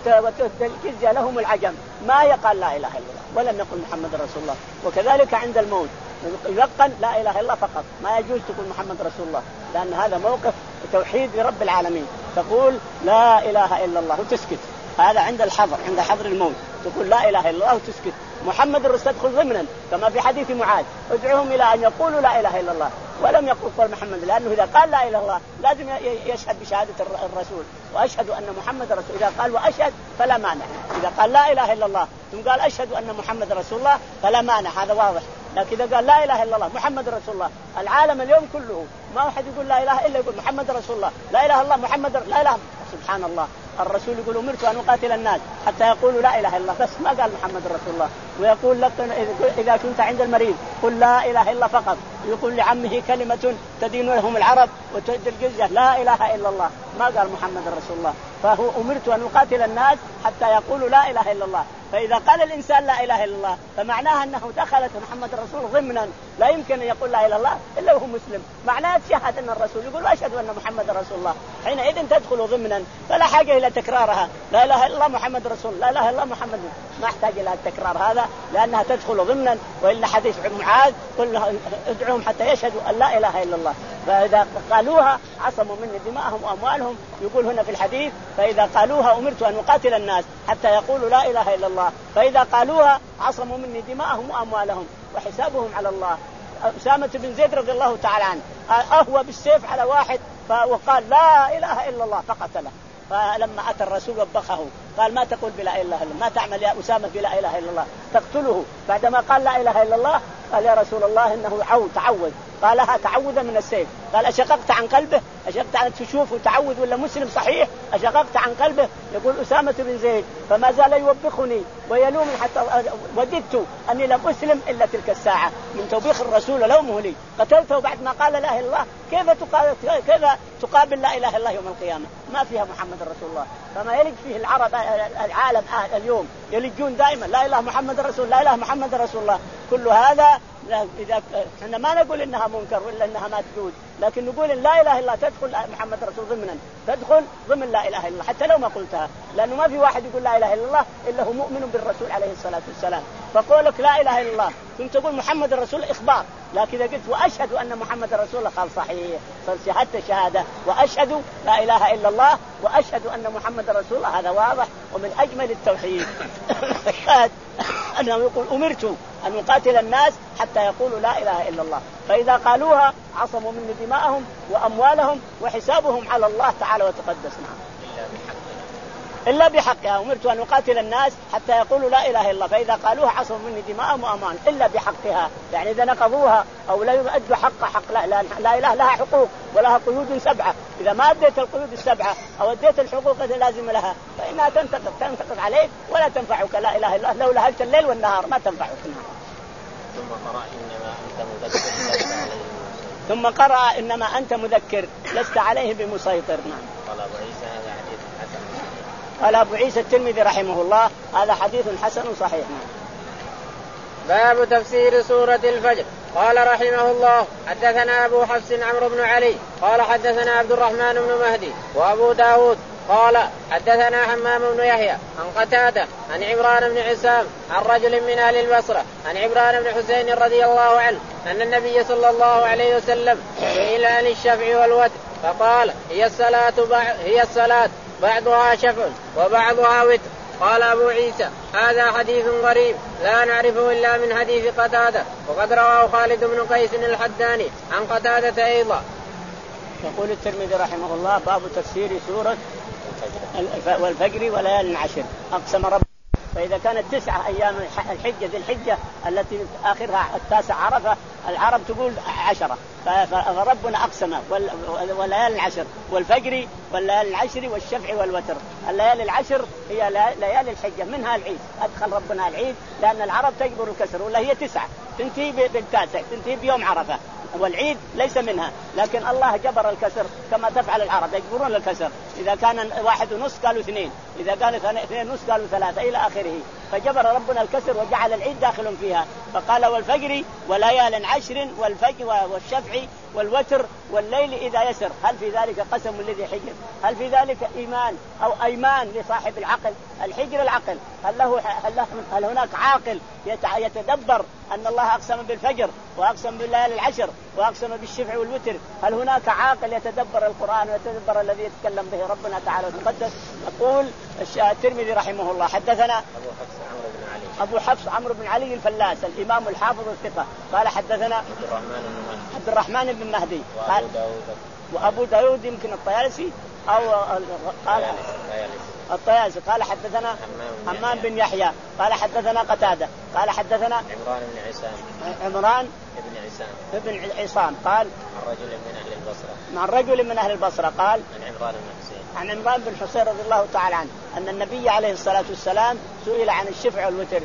وتجزي لهم العجم، ما يقال لا إله إلا الله ولم يقل محمد رسول الله. وكذلك عند الموت يلقن لا إله إلا الله فقط، ما يجوز تقول محمد رسول الله، لأن هذا موقف توحيد لرب العالمين. تقول لا إله إلا الله وتسكت، هذا عند الحظر، عند حظر الموت تقول لا إله إلا الله وتسكت. محمد الرسول تدخل ضمنا كما في حديث معاذ ادعوهم إلى أن يقولوا لا إله إلا الله، ولم يقول قول محمد، لأنه إذا قال لا إله إلا الله لازم يشهد بشهادة الرسول وأشهد أن محمد رسول. إذا قال وأشهد فلا مانع، إذا قال لا إله إلا الله ثم قال أشهد أن محمد رسول الله فلا مانع، هذا واضح. لكن إذا قال لا إله إلا الله محمد رسول الله، العالم اليوم كله ما أحد يقول لا إله إلا يقول محمد رسول الله، لا إله إلا الله محمد لا إله. سبحان الله، الرسول يقول أمرت أن أقاتل الناس حتى يقولوا لا إله إلا الله بس، ما قال محمد رسول الله. ويقول لك إذا كنت عند المريض قل لا إله إلا فقط. يقول لعمه كلمة تدين لهم العرب وتؤدي الجزية لا إله إلا الله، ما قال محمد رسول الله. فهو أمرت أن أقاتل الناس حتى يقولوا لا إله إلا الله. فإذا قال الإنسان لا إله إلا الله فمعناها أنه دخلت محمد الرسول ضمنا، لا يمكن أن يقول لا إله إلا الله إلا وهو مسلم، معناه شهادة أن الرسول يقول أشهد أن محمد رسول الله، حينئذ تدخل ضمنا فلا حاجة إلى تكرارها لا إله إلا الله محمد رسول لا إله إلا الله محمد، ما احتاج إلى التكرار هذا لأنها تدخل ضمنا. وإلا حديث معاذ قل ادعوهم حتى يشهدوا أن لا إله إلا الله، فإذا قالوها عصموا مني دماءهم وأموالهم. يقول هنا في الحديث فإذا قالوها أمرت أن أقاتل الناس حتى يقولوا لا إله إلا الله، فإذا قالوها عصموا مني دماءهم وأموالهم وحسابهم على الله. أسامة بن زيد رضي الله تعالى عنه أهوى بالسيف على واحد وقال لا إله إلا الله فقتله، فلما أتى الرسول وبخه قال ما تقول بلا إله إلا الله، ما تعمل يا أسامة بلا إله إلا الله تقتله. بعدما قال لا إله إلا الله قال يا رسول الله إنه عو تعوذ، قالها تعوذ من السيف. قال أشققت عن قلبه؟ أشققت عن تشوفه تعوذ ولا مسلم صحيح؟ أشققت عن قلبه؟ يقول أسامة بن زيد فما زال يوبخني ويلومني حتى وددت أني لم أسلم إلا تلك الساعة من توبيخ الرسول لومه لي، قتلته بعد ما قال لا إله إلا الله. كيف تقابل كيف تقابل لا إله إلا الله يوم القيامة؟ ما فيها محمد رسول الله. فما يلج فيه العرب العالم اليوم يلجون دائما لا إله محمد رسول لا إله محمد رسول الله. كل هذا إذا احنا ما نقول إنها منكر ولا إنها ما تجوز، لكن نقول إن لا إله إلا الله تدخل محمد رسول ضمنا، تدخل ضمن لا إله إلا الله حتى لو ما قلتها، لأنه ما في واحد يقول لا إله إلا الله إلا هو مؤمن بالرسول عليه الصلاة والسلام. فقولك لا إله إلا الله ثم تقول محمد الرسول إخبار، لكن إذا قلت وأشهد أن محمد رسول الله قال صحيح، فشهدت شهادة وأشهد لا إله إلا الله وأشهد أن محمد رسول الله، هذا واضح ومن أجمل التوحيد. أنه يقول أمرت أن أقاتل الناس حتى يقولوا لا إله إلا الله، فإذا قالوها عصموا من دماءهم وأموالهم وحسابهم على الله تعالى وتقدس. معه إلا بحقها. أمرت أن أقاتل الناس حتى يقولوا لا إله إلا الله، فإذا قالوها عصموا مني دماءهم وأموالهم إلا بحقها، يعني إذا نقضوها أو لا يؤدوا حق حق لا, لا, لا إله لها حقوق ولها قيود سبعة، إذا ما أديت القيود السبعة أو أديت الحقوق اللازمة لها فإنها تنتقد تنتقد عليك ولا تنفعك لا إله إلا الله، لو لهجت الليل والنهار ما تنفعك. ثم قرأ إنما أنت مذكر ثم قرأ إنما أنت مذكر لست عليه بمسيطر. نعم. قال أبو عيسى هذا حديث حسن. قال أبو عيسى الترمذي رحمه الله هذا حديث حسن صحيح. باب تفسير سورة الفجر. قال رحمه الله حدثنا أبو حفص عمرو بن علي قال حدثنا عبد الرحمن بن مهدي وأبو داود قال حدثنا حمام بن يحيى عن قتادة عن عمران بن عسام عن رجل من أهل البصرة عن عمران بن حسين رضي الله عنه أن النبي صلى الله عليه وسلم سئل عن الشفع والوتر فقال هي الصلاة هي الصلاة بعضها شفع وبعضها وتر. قال أبو عيسى هذا حديث غريب لا نعرفه إلا من حديث قتادة، وقد رواه خالد بن قيس الحداني عن قتادة أيضا. يقول الترمذي رحمه الله باب تفسير سورة والفجر وليال عشر. أقسم رب فإذا كانت تسعة أيام الحجة ذي الحجة التي آخرها التاسع عرفة، العرب تقول عشرة، فربنا أقسم والليالي العشر والفجر والليالي العشر والشفع والوتر. الليالي العشر هي ليالي الحجة، منها العيد، أدخل ربنا العيد لأن العرب تجبر الكسر، ولا هي تسعة تنتهي بالتاسع تنتهي بيوم عرفة، والعيد ليس منها، لكن الله جبر الكسر كما تفعل العرب، يجبرون الكسر، إذا كان واحد ونص قالوا اثنين، إذا قال اثنين ونص قالوا ثلاثة إلى آخره، فجبر ربنا الكسر وجعل العيد داخل فيها، فقال والفجر وليال عشر والفجر والشفع والوتر والليل إذا يسر. هل في ذلك قسم الذي حجر؟ هل في ذلك إيمان أو أيمان لصاحب العقل؟ الحجر العقل. هل, له هل, له هل هناك عاقل يتدبر أن الله أقسم بالفجر وأقسم بالليالي العشر وأقسم بالشفع والوتر؟ هل هناك عاقل يتدبر القرآن ويتدبر الذي يتكلم به ربنا تعالى وتقدس؟ يقول الترمذي رحمه الله حدثنا أبو حفص عمرو بن علي أبو حفص عمرو بن علي الفلاس الإمام الحافظ الثقة قال حدثنا عبد الرحمن بن مهدي عبد الرحمن بن مهدي وأبو داود وأبو داود يمكن الطيالسي أو قال الطيالسي قال حدثنا حمام بن يحيى قال حدثنا قتادة قال حدثنا عمران بن عصام عمران بن عصام ابن عصام قال عن رجل من أهل البصرة مع رجل من أهل البصرة قال عن عمران بن حسين عن عمران بن حسين رضي الله تعالى عنه أن النبي عليه الصلاة والسلام سئل عن الشفع والوتر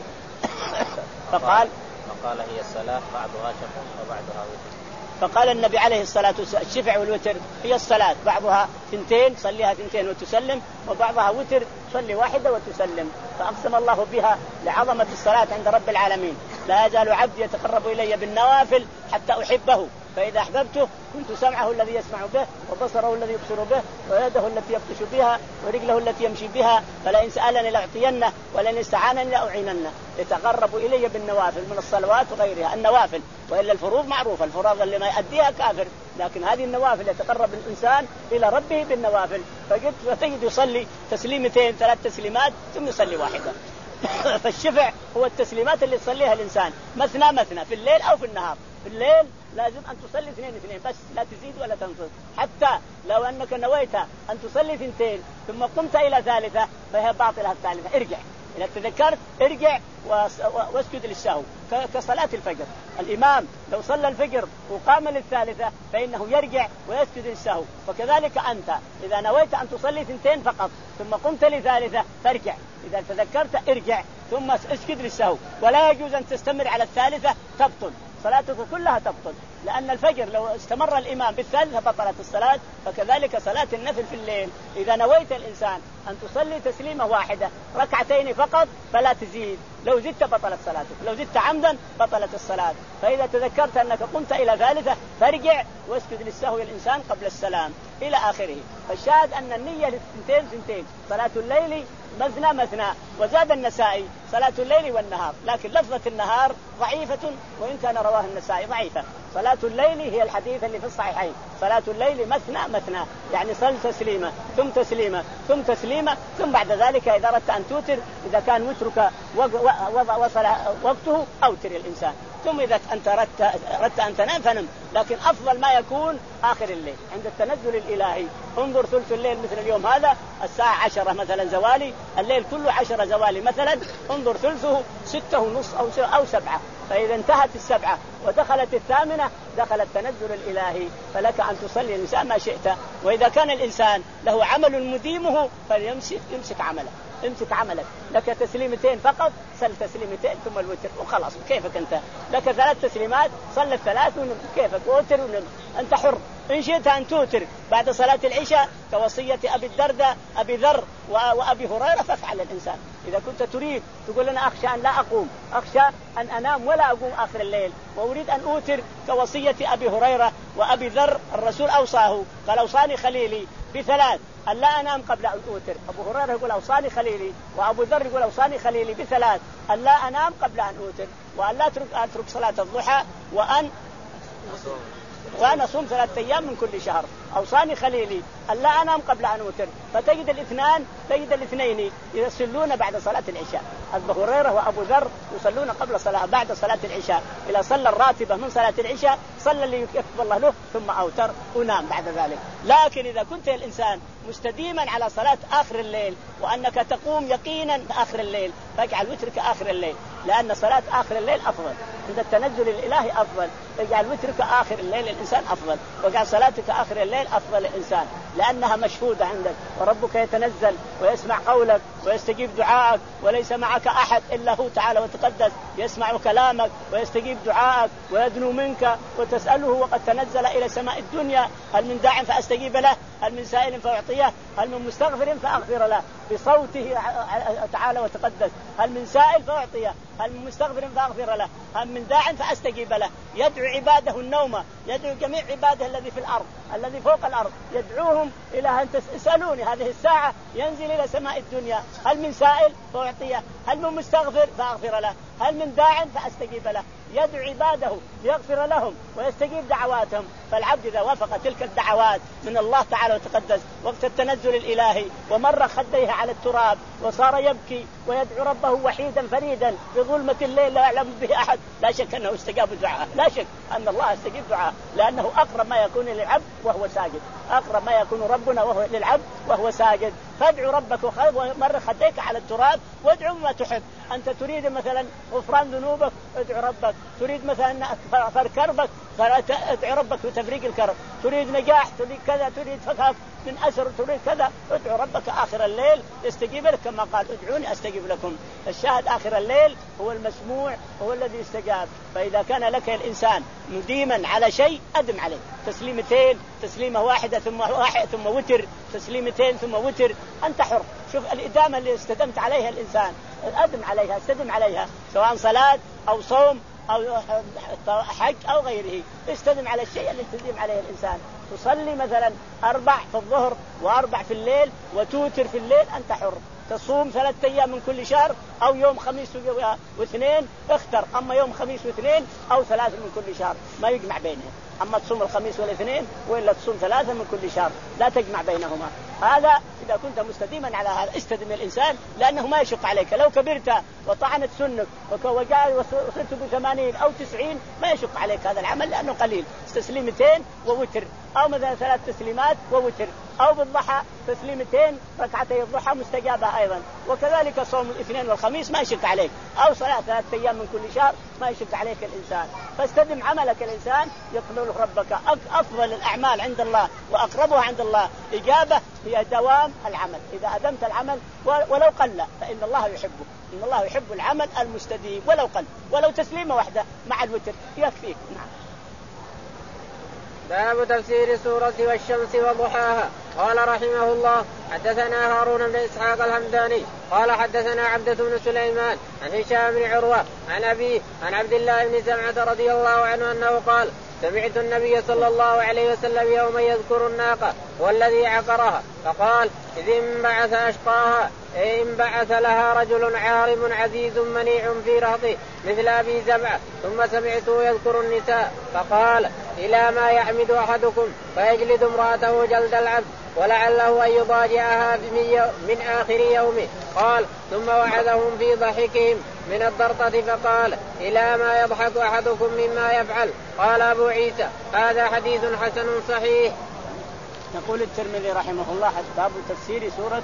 فقال فقال هي الصلاة بعضها شفع وبعضها وتر. فقال النبي عليه الصلاة والسلام الشفع والوتر هي الصلاة، بعضها ثنتين صليها ثنتين وتسلم، وبعضها وتر صلي واحدة وتسلم. فأقسم الله بها لعظمة الصلاة عند رب العالمين. لا يزال عبدي يتقرب إلي بالنوافل حتى أحبه، فإذا أحببته كنت سمعه الذي يسمع به وبصره الذي يبصر به ويده التي يبطش بها ورجله التي يمشي بها، فلئن سألني لأعطينه ولئن استعانني لأعيننه. يتقرب إلي بالنوافل من الصلوات وغيرها النوافل، وإلا الفروض معروفة، الفروض اللي ما يؤديها كافر، لكن هذه النوافل يتقرب الإنسان إلى ربه بالنوافل. فقلت فتجد يصلي تسليمتين ثلاث تسليمات ثم يصلي واحدة. فالشفع هو التسليمات اللي يصليها الإنسان مثنى مثنى في الليل أو في النهار. في الليل لازم أن تصلي اثنين اثنين بس، لا تزيد ولا تنقص، حتى لو أنك نويت أن تصلي اثنتين ثم قمت إلى ثالثة فهي باطلة الثالثة، ارجع إذا تذكرت ارجع واسجد للسهو كصلاة الفجر. الإمام لو صلى الفجر وقام للثالثة فإنه يرجع ويسجد للسهو، وكذلك أنت إذا نويت أن تصلي ثنتين فقط ثم قمت لثالثة فارجع، إذا تذكرت ارجع ثم اسجد للسهو. ولا يجوز أن تستمر على الثالثة، تبطل صلاتك كلها تبطل، لأن الفجر لو استمر الإمام بالثالثة بطلت الصلاة. فكذلك صلاة النفل في الليل إذا نويت الإنسان أن تصلي تسليمة واحدة ركعتين فقط فلا تزيد، لو زدت بطلت صلاتك، لو زدت عمدا بطلت الصلاة. فإذا تذكرت أنك قمت إلى ثالثة فارجع واسجد للسهو الإنسان قبل السلام إلى آخره. فالشاهد أن النية للثنتين ثنتين، صلاة الليل مثنى مثنى. وزاد النسائي صلاة الليل والنهار، لكن لفظة النهار ضعيفة وإن كان رواه النسائي ضعيفة. صلاة الليل هي الحديث اللي في الصحيحين، صلاة الليل مثنى مثنى، يعني صل تسليمة ثم تسليمة ثم تسليمة ثم بعد ذلك إذا أردت أن توتر إذا كان وترك وصل وقته أوتر الإنسان، ثم إذا أنت أردت أن تنام فنم. لكن أفضل ما يكون آخر الليل عند التنزل الإلهي. انظر ثلث الليل مثل اليوم هذا الساعة عشرة مثلا زوالي، الليل كله عشرة زوالي مثلا، انظر ثلثه ستة ونص أو سبعة، فإذا انتهت السبعة ودخلت الثامنة دخل التنزل الإلهي، فلك أن تصلي الإنسان ما شئت. وإذا كان الإنسان له عمل مديمه فليمسك يمسك عمله، امسك عملك، لك تسليمتين فقط صل تسليمتين ثم الوتر وخلاص كيفك أنت، لك ثلاث تسليمات صل الثلاث ونم كيفك وتر ونم، أنت حر. إن شئت أن توتر بعد صلاة العشاء كوصية أبي الدرداء أبي ذر وأبي هريرة فافعل الإنسان. إذا كنت تريد تقول أنا أخشى أن لا أقوم، أخشى أن أنام ولا أقوم آخر الليل وأريد أن أوتر كوصية أبي هريرة وأبي ذر، الرسول أوصاه قال أوصاني خليلي بثلاث أن لا أنام قبل أن أوتر. أبو هريرة يقول أوصاني خليلي، وأبو ذر يقول أوصاني خليلي بثلاث أن لا أنام قبل أن أوتر، وأن لا أترك أترك صلاة الضحى، وأن وأنا أصوم ثلاثة أيام من كل شهر. أوصاني خليلي ألا أنام قبل أن أوتر. فتجد الاثنان تجد الاثنين يصلون بعد صلاة العشاء، أبو هريرة وأبو ذر يصلون قبل صلاة بعد صلاة العشاء. إذا صلى الراتبة من صلاة العشاء صلى اللي يكتب الله له ثم أوتر ونام بعد ذلك. لكن إذا كنت الإنسان مستديما على صلاة آخر الليل، وأنك تقوم يقينا آخر الليل، فاجعل وترك آخر الليل، لأن صلاة آخر الليل أفضل عند التنزل الإلهي أفضل. اجعل وترك آخر الليل الإنسان أفضل، واجعل صلاتك آخر الليل أفضل الإنسان، لأنها مشهودة عندك، وربك يتنزل ويسمع قولك ويستجيب دعائك، وليس معك أحد إلا هو تعالى وتقدس يسمع كلامك ويستجيب دعائك ويدنو منك وتسأله وقد تنزل إلى سماء الدنيا. هل من داع فأستجيب له؟ هل من سائل فأعطيه؟ هل من مستغفر فأغفر له؟ بصوته تعالى وتقدس. هل من سائل فأعطيه؟ هل من مستغفر فأغفر له؟ هل من داع فأستجيب له؟ يدعو عباده النوم، يدعو جميع عباده الذي في الأرض الذي فوق الأرض، يدعوهم إلى أن تسألوني هذه الساعة ينزل إلى سماء الدنيا. هل من سائل فأعطيه؟ هل من مستغفر فأغفر له؟ هل من داع فأستجيب له؟ يدعو عباده ليغفر لهم ويستجيب دعواتهم. فالعبد إذا وافق تلك الدعوات من الله تعالى وتقدس وقت التنزل الإلهي ومر خديه على التراب وصار يبكي ويدعو ربه وحيدا فريدا بظلمة الليل لا يعلم به أحد، لا شك أنه استجاب دعاءه، لا شك أن الله استجيب دعاءه، لأنه أقرب ما يكون للعبد وهو ساجد، أقرب ما يكون ربنا وهو للعبد وهو ساجد. فادعو ربك ومر خديك على التراب وادعو ما تحب. أنت تريد مثلا غفران ذنوبك ادعو ربك، تريد مثلا فرج كربك ادعو ربك بتفريج الكرب، تريد نجاح، تريد كذا، تريد فكاك من أسر، تريد كذا، ادعو ربك آخر الليل يستجيب لك، كما قال ادعوني أستجيب لكم. الشاهد آخر الليل هو المسموع، هو الذي استجاب. فإذا كان لك الإنسان مديما على شيء أدم عليه، تسليمتين، تسليمة واحدة ثم واحد ثم وتر، تسليمتين ثم وتر، أنت حر. شوف الإدامة اللي استدمت عليها الإنسان، أدم عليها، استدم عليها، سواء صلاة أو صوم أو حج أو غيره، استدم على الشيء اللي تدم عليه الإنسان. تصلي مثلا أربع في الظهر وأربع في الليل وتوتر في الليل، أنت حر. تصوم ثلاثة أيام من كل شهر أو يوم خميس واثنين، اختر، أما يوم خميس واثنين أو ثلاثة من كل شهر، ما يجمع بينهم. أما تصوم الخميس والاثنين وإلا تصوم ثلاثة من كل شهر، لا تجمع بينهما. هذا إذا كنت مستديما على هذا. استدم الإنسان لأنه ما يشق عليك. لو كبرت وطعنت سنك وجاء وصلت بثمانين أو تسعين ما يشق عليك هذا العمل، لأنه قليل. تسليمتين ووتر، أو مثلا ثلاث تسليمات ووتر، أو بالضحى تسليمتين ركعتي الضحى مستجابة أيضا. وكذلك صوم الاثنين والخميس ما يشق عليك، أو صلاة ثلاثة أيام من كل شهر ما يشق عليك الإنسان. فاستدم عملك الإنسان يقبل ربك. أفضل الأعمال عند الله وأقربها عند الله إجابة هي دوام العمل. إذا أدمت العمل ولو قل فإن الله يحبه، إن الله يحب العمل المستديم ولو قل، ولو تسليمة واحدة مع الوتر يكفيك. نعم. باب تفسير سورة والشمس وضحاها. قال رحمه الله حدثنا هارون بن إسحاق الهمداني قال حدثنا عبدة بن سليمان عن هشام بن عروة عن أبيه عن عبد الله بن زمعة رضي الله عنه أنه قال سمعت النبي صلى الله عليه وسلم يوم يذكر الناقة والذي عقرها فقال إذ انبعث أشقاها، أي انبعث لها رجل عارم عزيز منيع في رهطه مثل أبي زمعة. ثم سمعته يذكر النساء فقال إلى ما يعمد أحدكم فيجلد امرأته جلد العبد ولعله أن يضاجعها من آخر يومه. قال ثم وعدهم في ضحكهم من الضرطة فقال إلى ما يضحك أحدكم مما يفعل. قال أبو عيسى هذا حديث حسن صحيح. يقول الترمذي رحمه الله باب تفسير سورة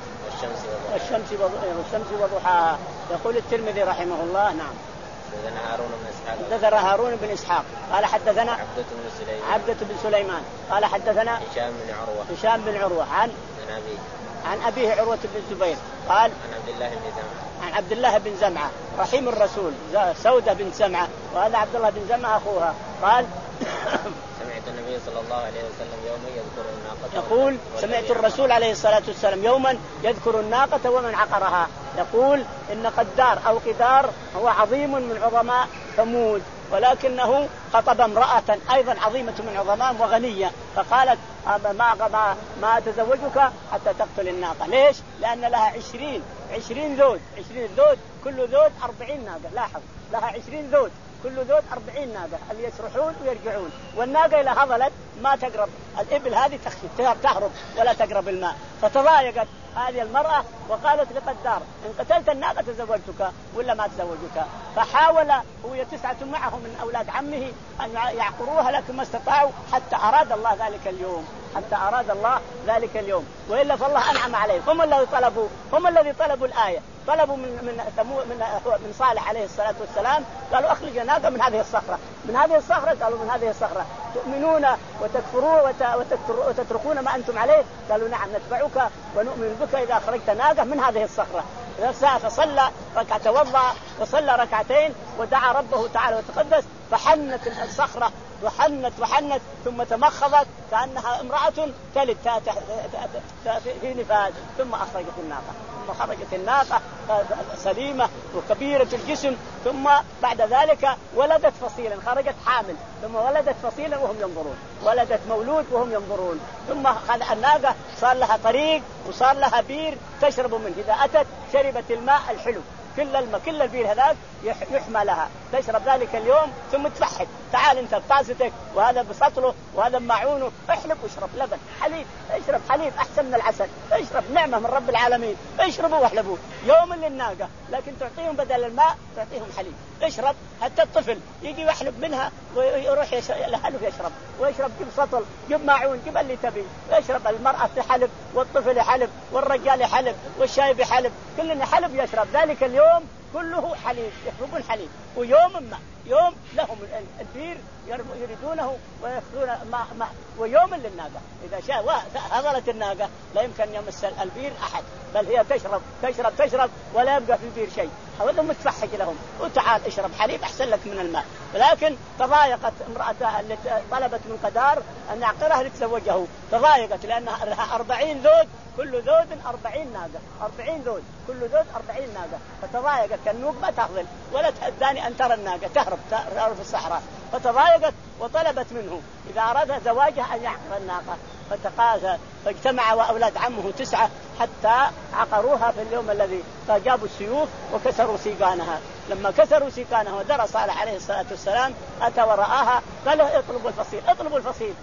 والشمس والشمس وضحاها. يقول الترمذي رحمه الله نعم حدثنا هارون بن إسحاق حدثنا هارون بن إسحاق قال حدثنا عبدة بن سليمان عبدة بن سليمان قال حدثنا هشام بن عروة هشام بن عروة عن عن أبيه عن أبيه عروة بن الزبير قال عن عبد الله بن زمعة عن عبد الله بن زمعة رحيم الرسول سودة بن زمعة، وهذا عبد الله بن زمعة أخوها. قال سمعت النبي صلى الله عليه وسلم يوما يذكر الناقة يقول سمعت الرسول عليه الصلاة والسلام يوما يذكر الناقة ومن عقرها، يقول إن قدار أو قدار هو عظيم من عظماء ثمود، ولكنه خطب امرأة أيضا عظيمة من عظماء وغنية، فقالت ما, ما, ما تزوجك حتى تقتل الناقة. ليش؟ لأن لها عشرين عشرين ذود عشرين ذود كل ذود أربعين ناقة. لاحظ لها عشرين ذود كل ذود أربعين ناقة اللي يسرحون ويرجعون، والناقة إذا هضلت ما تقرب الإبل هذه تهرب ولا تقرب الماء. فتضايقت هذه المرأة وقالت لقدار إن قتلت الناقة تزوجتك ولا ما تزوجك. فحاول هو تسعة معه من أولاد عمه أن يعقروها لكن ما استطاعوا حتى أراد الله ذلك اليوم. حتى أراد الله ذلك اليوم، وإلا فالله أنعم عليهم. هم الذي طلبوا هم الذي طلبوا الآية، طلبوا من من من من صالح عليه الصلاة والسلام، قالوا أخرج ناقة من هذه الصخرة، من هذه الصخرة، قالوا من هذه الصخرة تؤمنون وتكفرون وتتركون ما أنتم عليه، قالوا نعم نتبعك ونؤمن بك إذا أخرجت ناقة من هذه الصخرة. فصلى ركعة، توضأ وصلى ركعتين ودعا ربه تعالى وتقدس، فحنت الصخرة وحنت وحنت ثم تمخضت كأنها امرأة تلد في نفاذ، ثم أخرجت الناقة، ثم خرجت الناقة سليمة وكبيرة الجسم، ثم بعد ذلك ولدت فصيلا، خرجت حامل، ثم ولدت فصيلا وهم ينظرون، ولدت مولود وهم ينظرون، ثم الناقة صار لها طريق وصار لها بير تشرب منه، إذا أتت شربت الماء الحلو، كل الماء كل البير هذاك يحمى لها، تشرب ذلك اليوم ثم تفحت، تعال انت بطاستك وهذا بسطله وهذا بمعونه، احلب واشرب لبن حليب، اشرب حليب احسن من العسل، اشرب نعمه من رب العالمين، اشربوا واحلبوا يوم للناقه، لكن تعطيهم بدل الماء تعطيهم حليب، اشرب. حتى الطفل يجي يحلب منها ويروح لحاله يشرب، ويشرب جيب سطل جيب معون جيب اللي تبي، يشرب المرأة تحلب والطفل يحلب والرجال يحلب والشايب يحلب، كلنا حلب يشرب، ذلك اليوم كله حليب، يشربون حليب، ويوم ما يوم لهم البير يريدونه ويأخذون ماء ماء، ويوم للناقة إذا شاء هضلت الناقة لا يمكن يمس البير أحد، بل هي تشرب تشرب تشرب ولا يبقى في البير شيء، هذا متفحج لهم، وتعال اشرب حليب أحسن لك من الماء. ولكن تضايقت امرأتها التي طلبت من قدار أن يعقرها لتزوجه، تضايقت لأنها لها أربعين ذود، كل ذود أربعين ناقة، أربعين ذود كل ذود أربعين ناقة، فتضايقت كالنوق ما تهضل ولا تأذاني أن ترى الناقة تهرب تهرب في الصحراء، فتضايقت وطلبت منه إذا أراد زواجها أن يعقر الناقة، فتقاس فاجتمع وأولاد عمه تسعة حتى عقروها في اليوم الذي فجابوا السيوف وكسروا سيقانها. لما كسروا سيقانها ودرى صالح عليه الصلاة والسلام أتى ورآها قال له اطلبوا الفصيل اطلبوا الفصيل،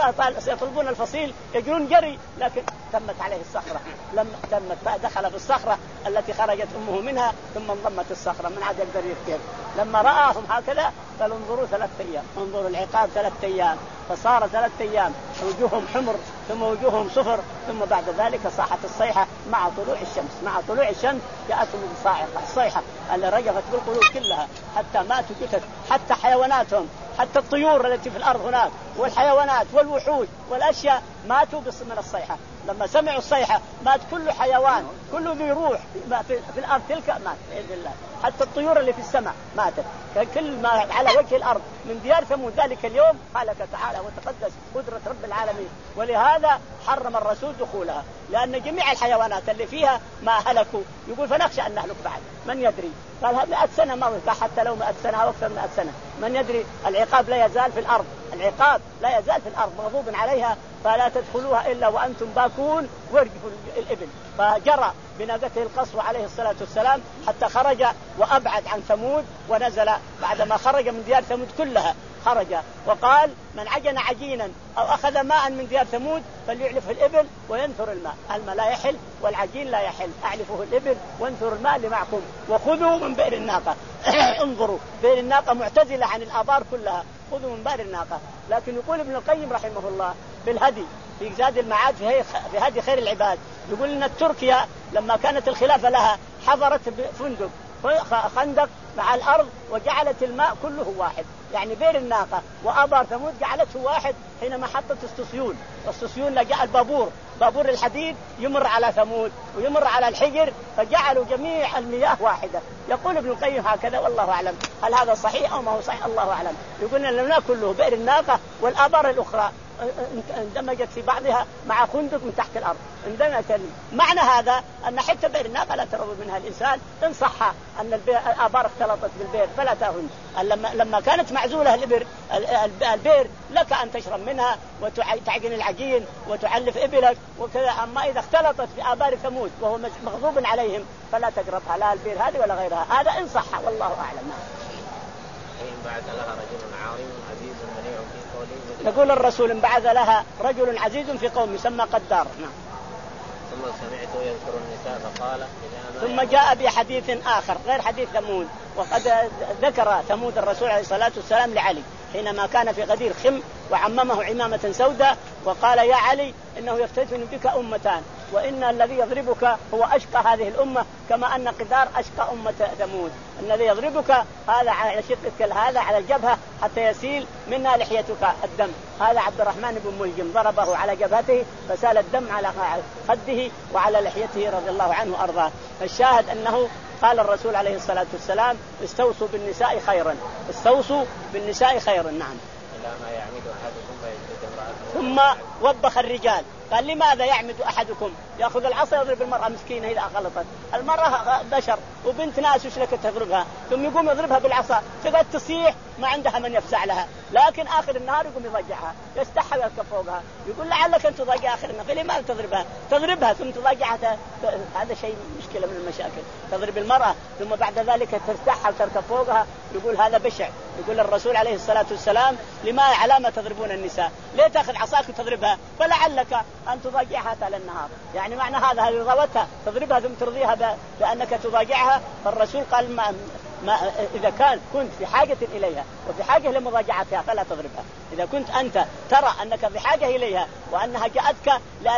يطلبون الفصيل يجرون جري، لكن تمت عليه الصخرة، لما تمت دخل في الصخرة التي خرجت أمه منها ثم انضمت الصخرة من عاد يقدر يفتر. لما رآهم هكذا قال انظروا ثلاثة أيام، انظروا العقاب ثلاثة أيام، فصار ثلاثة أيام وجوههم حمر ثم وجوههم صفر، ثم بعد ذلك صاحت الصيحة مع طلوع الشمس، مع طلوع الشمس جاءتهم الصاعقة الصيحة اللي رجفت بالقلوب كلها حتى ماتوا جثث، حتى حيواناتهم، حتى الطيور التي في الأرض هناك والحيوانات والوحوش والأشياء ماتوا من الصيحة. لما سمعوا الصيحة مات كل حيوان كل ذي روح في الأرض تلك مات بإذن الله، حتى الطيور اللي في السماء ماتت، كل ما على وجه الأرض من ديار ثمود ذلك اليوم خالق تعالى وتقدس قدرة رب العالمين، ولهذا حرم الرسول دخولها، لأن جميع الحيوانات اللي فيها ما هلكوا، يقول فنخشى أن نهلك بعد، من يدري، قال مئة سنة ما وقع، حتى لو مئة سنة أو أكثر من مئة سنة من يدري، العقاب لا يزال في الأرض، العقاب لا يزال في الأرض مغضوب عليها، فلا تدخلوها إلا وأنتم باكون وارجفوا الإبل. فجرى بناقته القصوى عليه الصلاة والسلام حتى خرج وأبعد عن ثمود، ونزل بعدما خرج من ديار ثمود كلها خرج وقال من عجن عجينا أو أخذ ماء من ديار ثمود فليعلف الإبل وينثر الماء، الماء لا يحل والعجين لا يحل، أعلفه الإبل وانثروا الماء لمعكم وخذوا من بئر الناقة. انظروا بئر الناقة معتزلة عن الآبار كلها، خذوا من بئر الناقة. لكن يقول ابن القيم رحمه الله بالهدي في زاد المعاد في هدي خير العباد، يقول إن تركيا لما كانت الخلافة لها حفرت فندق خندق مع الأرض وجعلت الماء كله واحد، يعني بئر الناقة وآبار ثمود جعلته واحد، حينما حطت استصيون، استصيون لجاء البابور بابور الحديد يمر على ثمود ويمر على الحجر، فجعلوا جميع المياه واحدة. يقول ابن القيم هكذا والله أعلم، هل هذا صحيح أو ما هو صحيح الله أعلم. يقول أن الماء كله بئر الناقة والآبار الأخرى اندمجت في بعضها مع خندق من تحت الأرض اندمجت. معنى هذا أن حتى بئر الناقة لا ترغب منها الإنسان إن صح أن الآبار اختلطت بالبئر فلا تأهن. لما لما كانت معزولة البئر البئر لك أن تشرب منها وتعجن العجين وتعلف إبلك وكذا، أما إذا اختلطت بآبار ثمود وهو مغضوب عليهم فلا تقربها لا البئر هذه ولا غيرها، هذا إن صح والله أعلم. بعث لها رجل عارم عزيز منيع في قوله، يقول الرسول ان بعث لها رجل عزيز في قوم يسمى قدار. نعم. ثم سمعته يذكر النساء فقال ثم جاء بحديث آخر غير حديث ثمود، وقد ذكر ثمود الرسول عليه الصلاة والسلام لعلي حينما كان في غدير خم وعممه عمامة سوداء وقال يا علي إنه يفتتن بك أمتان وإن الذي يضربك هو أشقى هذه الأمة كما أن قدار أشقى أمة ثمود. الذي يضربك هذا على شقك هذا على الجبهة حتى يسيل منها لحيتك الدم. هذا عبد الرحمن بن ملجم ضربه على جبهته فسال الدم على خده وعلى لحيته رضي الله عنه وأرضاه. الشاهد أنه قال الرسول عليه الصلاة والسلام استوصوا بالنساء خيرا استوصوا بالنساء خيرا. نعم. ما يعمد أحدكم فيجلد امرأته. ثم وبخ الرجال قال لماذا يعمد أحدكم يأخذ العصا يضرب المرأة مسكينة إذا غلطت. المرأة بشر وبنت ناس وش لك تضربها ثم يقوم يضربها بالعصا تقعد تصيح ما عندها من يفزع لها لكن آخر النهار يقوم يضجعها يستحى ويركب فوقها يقول لعلك أن تضجع آخر النهار فلماذا تضربها تضربها ثم تضجعها. هذا شيء مشكلة من المشاكل تضرب المرأة ثم بعد ذلك تستحى وتركب فوقها يقول هذا بشع. يقول الرسول عليه الصلاة والسلام لما علامة تضربون النساء ليه تأخذ عصاك وتضربها فلعلك أن تضاجعها طال النهار. يعني معنى هذا هذه ضوتها تضربها ثم ترضيها بأنك تضاجعها. فالرسول قال ما ما إذا كان كنت في حاجة إليها وفي حاجة لمضاجعتها فلا تضربها. إذا كنت أنت ترى أنك في حاجة إليها وأنها جاءتك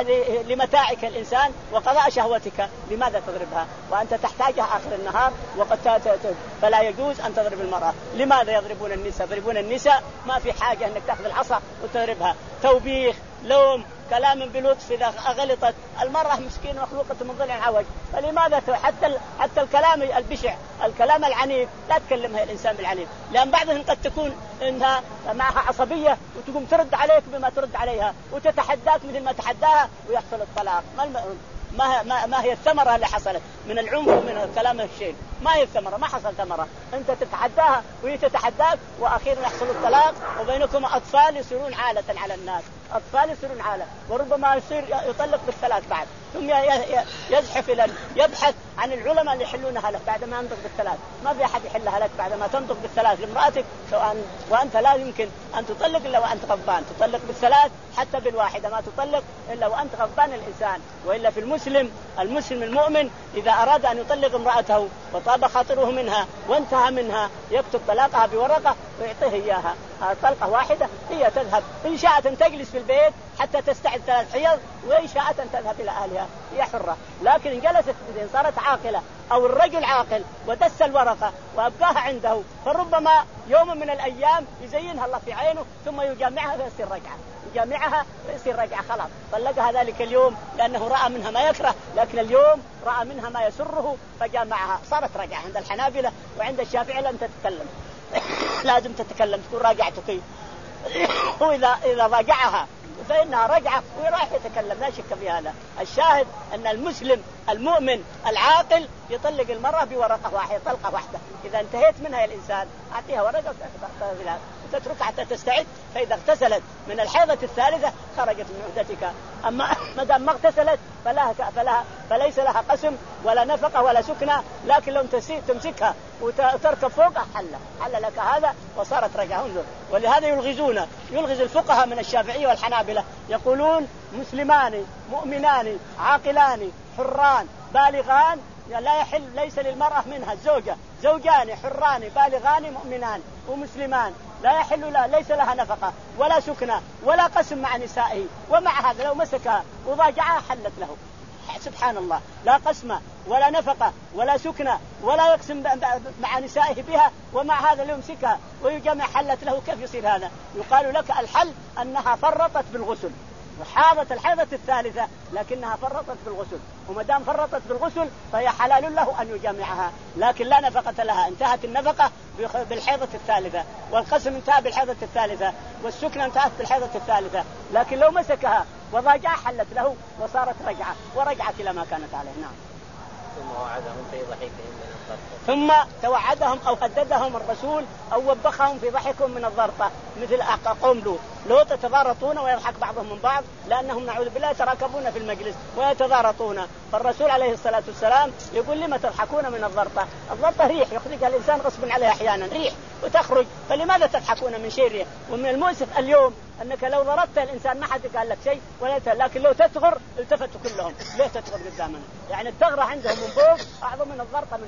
لمتاعك الإنسان وقضاء شهوتك لماذا تضربها وأنت تحتاجها آخر النهار وقد فلا يجوز أن تضرب المرأة. لماذا يضربون النساء يضربون النساء ما في حاجة أنك تأخذ العصا وتضربها. توبيخ لوم كلام بلطف إذا غلطت المرأة مسكين مخلوقة من ضلع عوج فلماذا حتى حتى الكلام البشع الكلام العنيف لا تكلمها الإنسان بالعنيف لأن بعضهم قد تكون إنها معها عصبية وتقوم ترد عليك بما ترد عليها وتتحداك مثل ما تحداها ويحصل الطلاق. ما ما ما, ما هي الثمرة اللي حصلت من العنف ومن الكلام الشين ما هي الثمرة ما حصل ثمرة أنت تتحداها وهي تتحداك وأخيرا يحصل الطلاق وبينكم أطفال يصيرون عالة على الناس أطفال يصيرون عالة وربما يصير يطلق بالثلاث بعد ثم يزحف إلى يبحث عن العلماء اللي يحلونها له بعد ما ينطق بالثلاث. ما في أحد يحلها لك بعد ما تنطق بالثلاث لامرأتك سواء وأنت لا يمكن أن تطلق إلا وأنت غضبان تطلق بالثلاث حتى بالواحدة ما تطلق إلا وأنت غضبان الإنسان. وإلا في المسلم المسلم المؤمن إذا أراد أن يطلق امرأته وطاب خاطره منها وانتهى منها يكتب طلاقها بورقة ويعطيه إياها طلقة واحدة هي تذهب إن شاءت أن تجلس في البيت حتى تستعد ثلاث حيض وإن شاءت أن تذهب إلى أهلها هي حرة. لكن إن جلست إن صارت عاقلة أو الرجل عاقل ودس الورقة وأبقاها عنده فربما يوم من الأيام يزينها الله في عينه ثم يجامعها فيصير رجعة يجامعها فيصير رجعة خلاص طلقها ذلك اليوم لأنه رأى منها ما يكره لكن اليوم رأى منها ما يسره فجامعها صارت رجعة. عند الحنابلة وعند الشافعي لم تتكلم لازم تتكلم تكون راجعتك وإذا إذا راجعها فإنها رجعة وراح يتكلم لا شك في هذا. الشاهد أن المسلم المؤمن العاقل يطلق المرأة بورقة واحدة طلقة واحدة إذا انتهيت منها الإنسان أعطيها ورقة وتتركها حتى تستعد فإذا اغتسلت من الحيضة الثالثة خرجت من عدتك. أما ما دام ما اغتسلت فلها فلها فليس لها قسم ولا نفقة ولا سكنة لكن لو تمسكها وتركب فوقها حل حل لك هذا وصارت رجعة. ولهذا يلغزون يلغز الفقهاء من الشافعية والحنابلة يقولون مسلمان مؤمنان عاقلان حران بالغان لا يحل ليس للمرأة منها الزوجة زوجان حران بالغان مؤمنان ومسلمان لا يحل لها ليس لها نفقة ولا سكنة ولا قسم مع نسائه ومع هذا لو مسكها وضاجعها حلت له. سبحان الله لا قسم ولا نفقة ولا سكنة ولا يقسم مع نسائه بها ومع هذا لو يمسكها ويجمع حلت له. كيف يصير هذا؟ يقال لك الحل أنها فرطت بالغسل وحاضت الحيضة الثالثة لكنها فرطت بالغسل وما دام فرطت بالغسل فهي حلال له أن يجامعها لكن لا نفقة لها انتهت النفقة بالحيضة الثالثة والقسم انتهى بالحيضة الثالثة والسكنة انتهت بالحيضة الثالثة لكن لو مسكها وضاجع حلت له وصارت رجعة ورجعت إلى ما كانت عليه. نعم. ثم وعدهم في ضحكهم من الضرطة ثم توعدهم أو هددهم الرسول أو وبخهم في ضحكهم من الضرطة مثل قوم لوط لوط يتضارطون ويضحك بعضهم من بعض لأنهم نعوذ بالله يتراكبون في المجلس ويتضارطون. فالرسول عليه الصلاة والسلام يقول لما تضحكون من الضرطة؟ الضرطة ريح يخرجها الإنسان غصب عليه أحيانا ريح وتخرج فلماذا تضحكون من شيء ريح؟ ومن المؤسف اليوم أنك لو ضربت الإنسان ما حد قال لك شيء ولا لكن لو تثغر التفتوا كلهم. ليه تثغر قدامنا؟ يعني الثغرة عندهم من فوق أعظم من الضرطة من تحت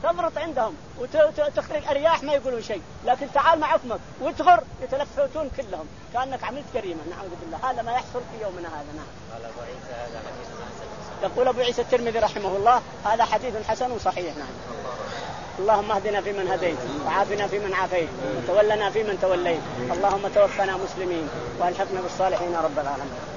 تفرط عندهم وتخرج أرياح ما يقولون شيء، لكن تعال مع حكمك وتغر يتلفتون كلهم كأنك عملت جريمة. نعوذ بالله، هذا ما يحصل في يومنا هذا. نعم. قال أبو عيسى هذا حديث حسن. يقول أبو عيسى الترمذي رحمه الله هذا حديث حسن صحيح. نعم. اللهم اهدنا فيمن هديت وعافنا فيمن عافيت وتولنا فيمن توليت، اللهم توفنا مسلمين والحقنا بالصالحين رب العالمين.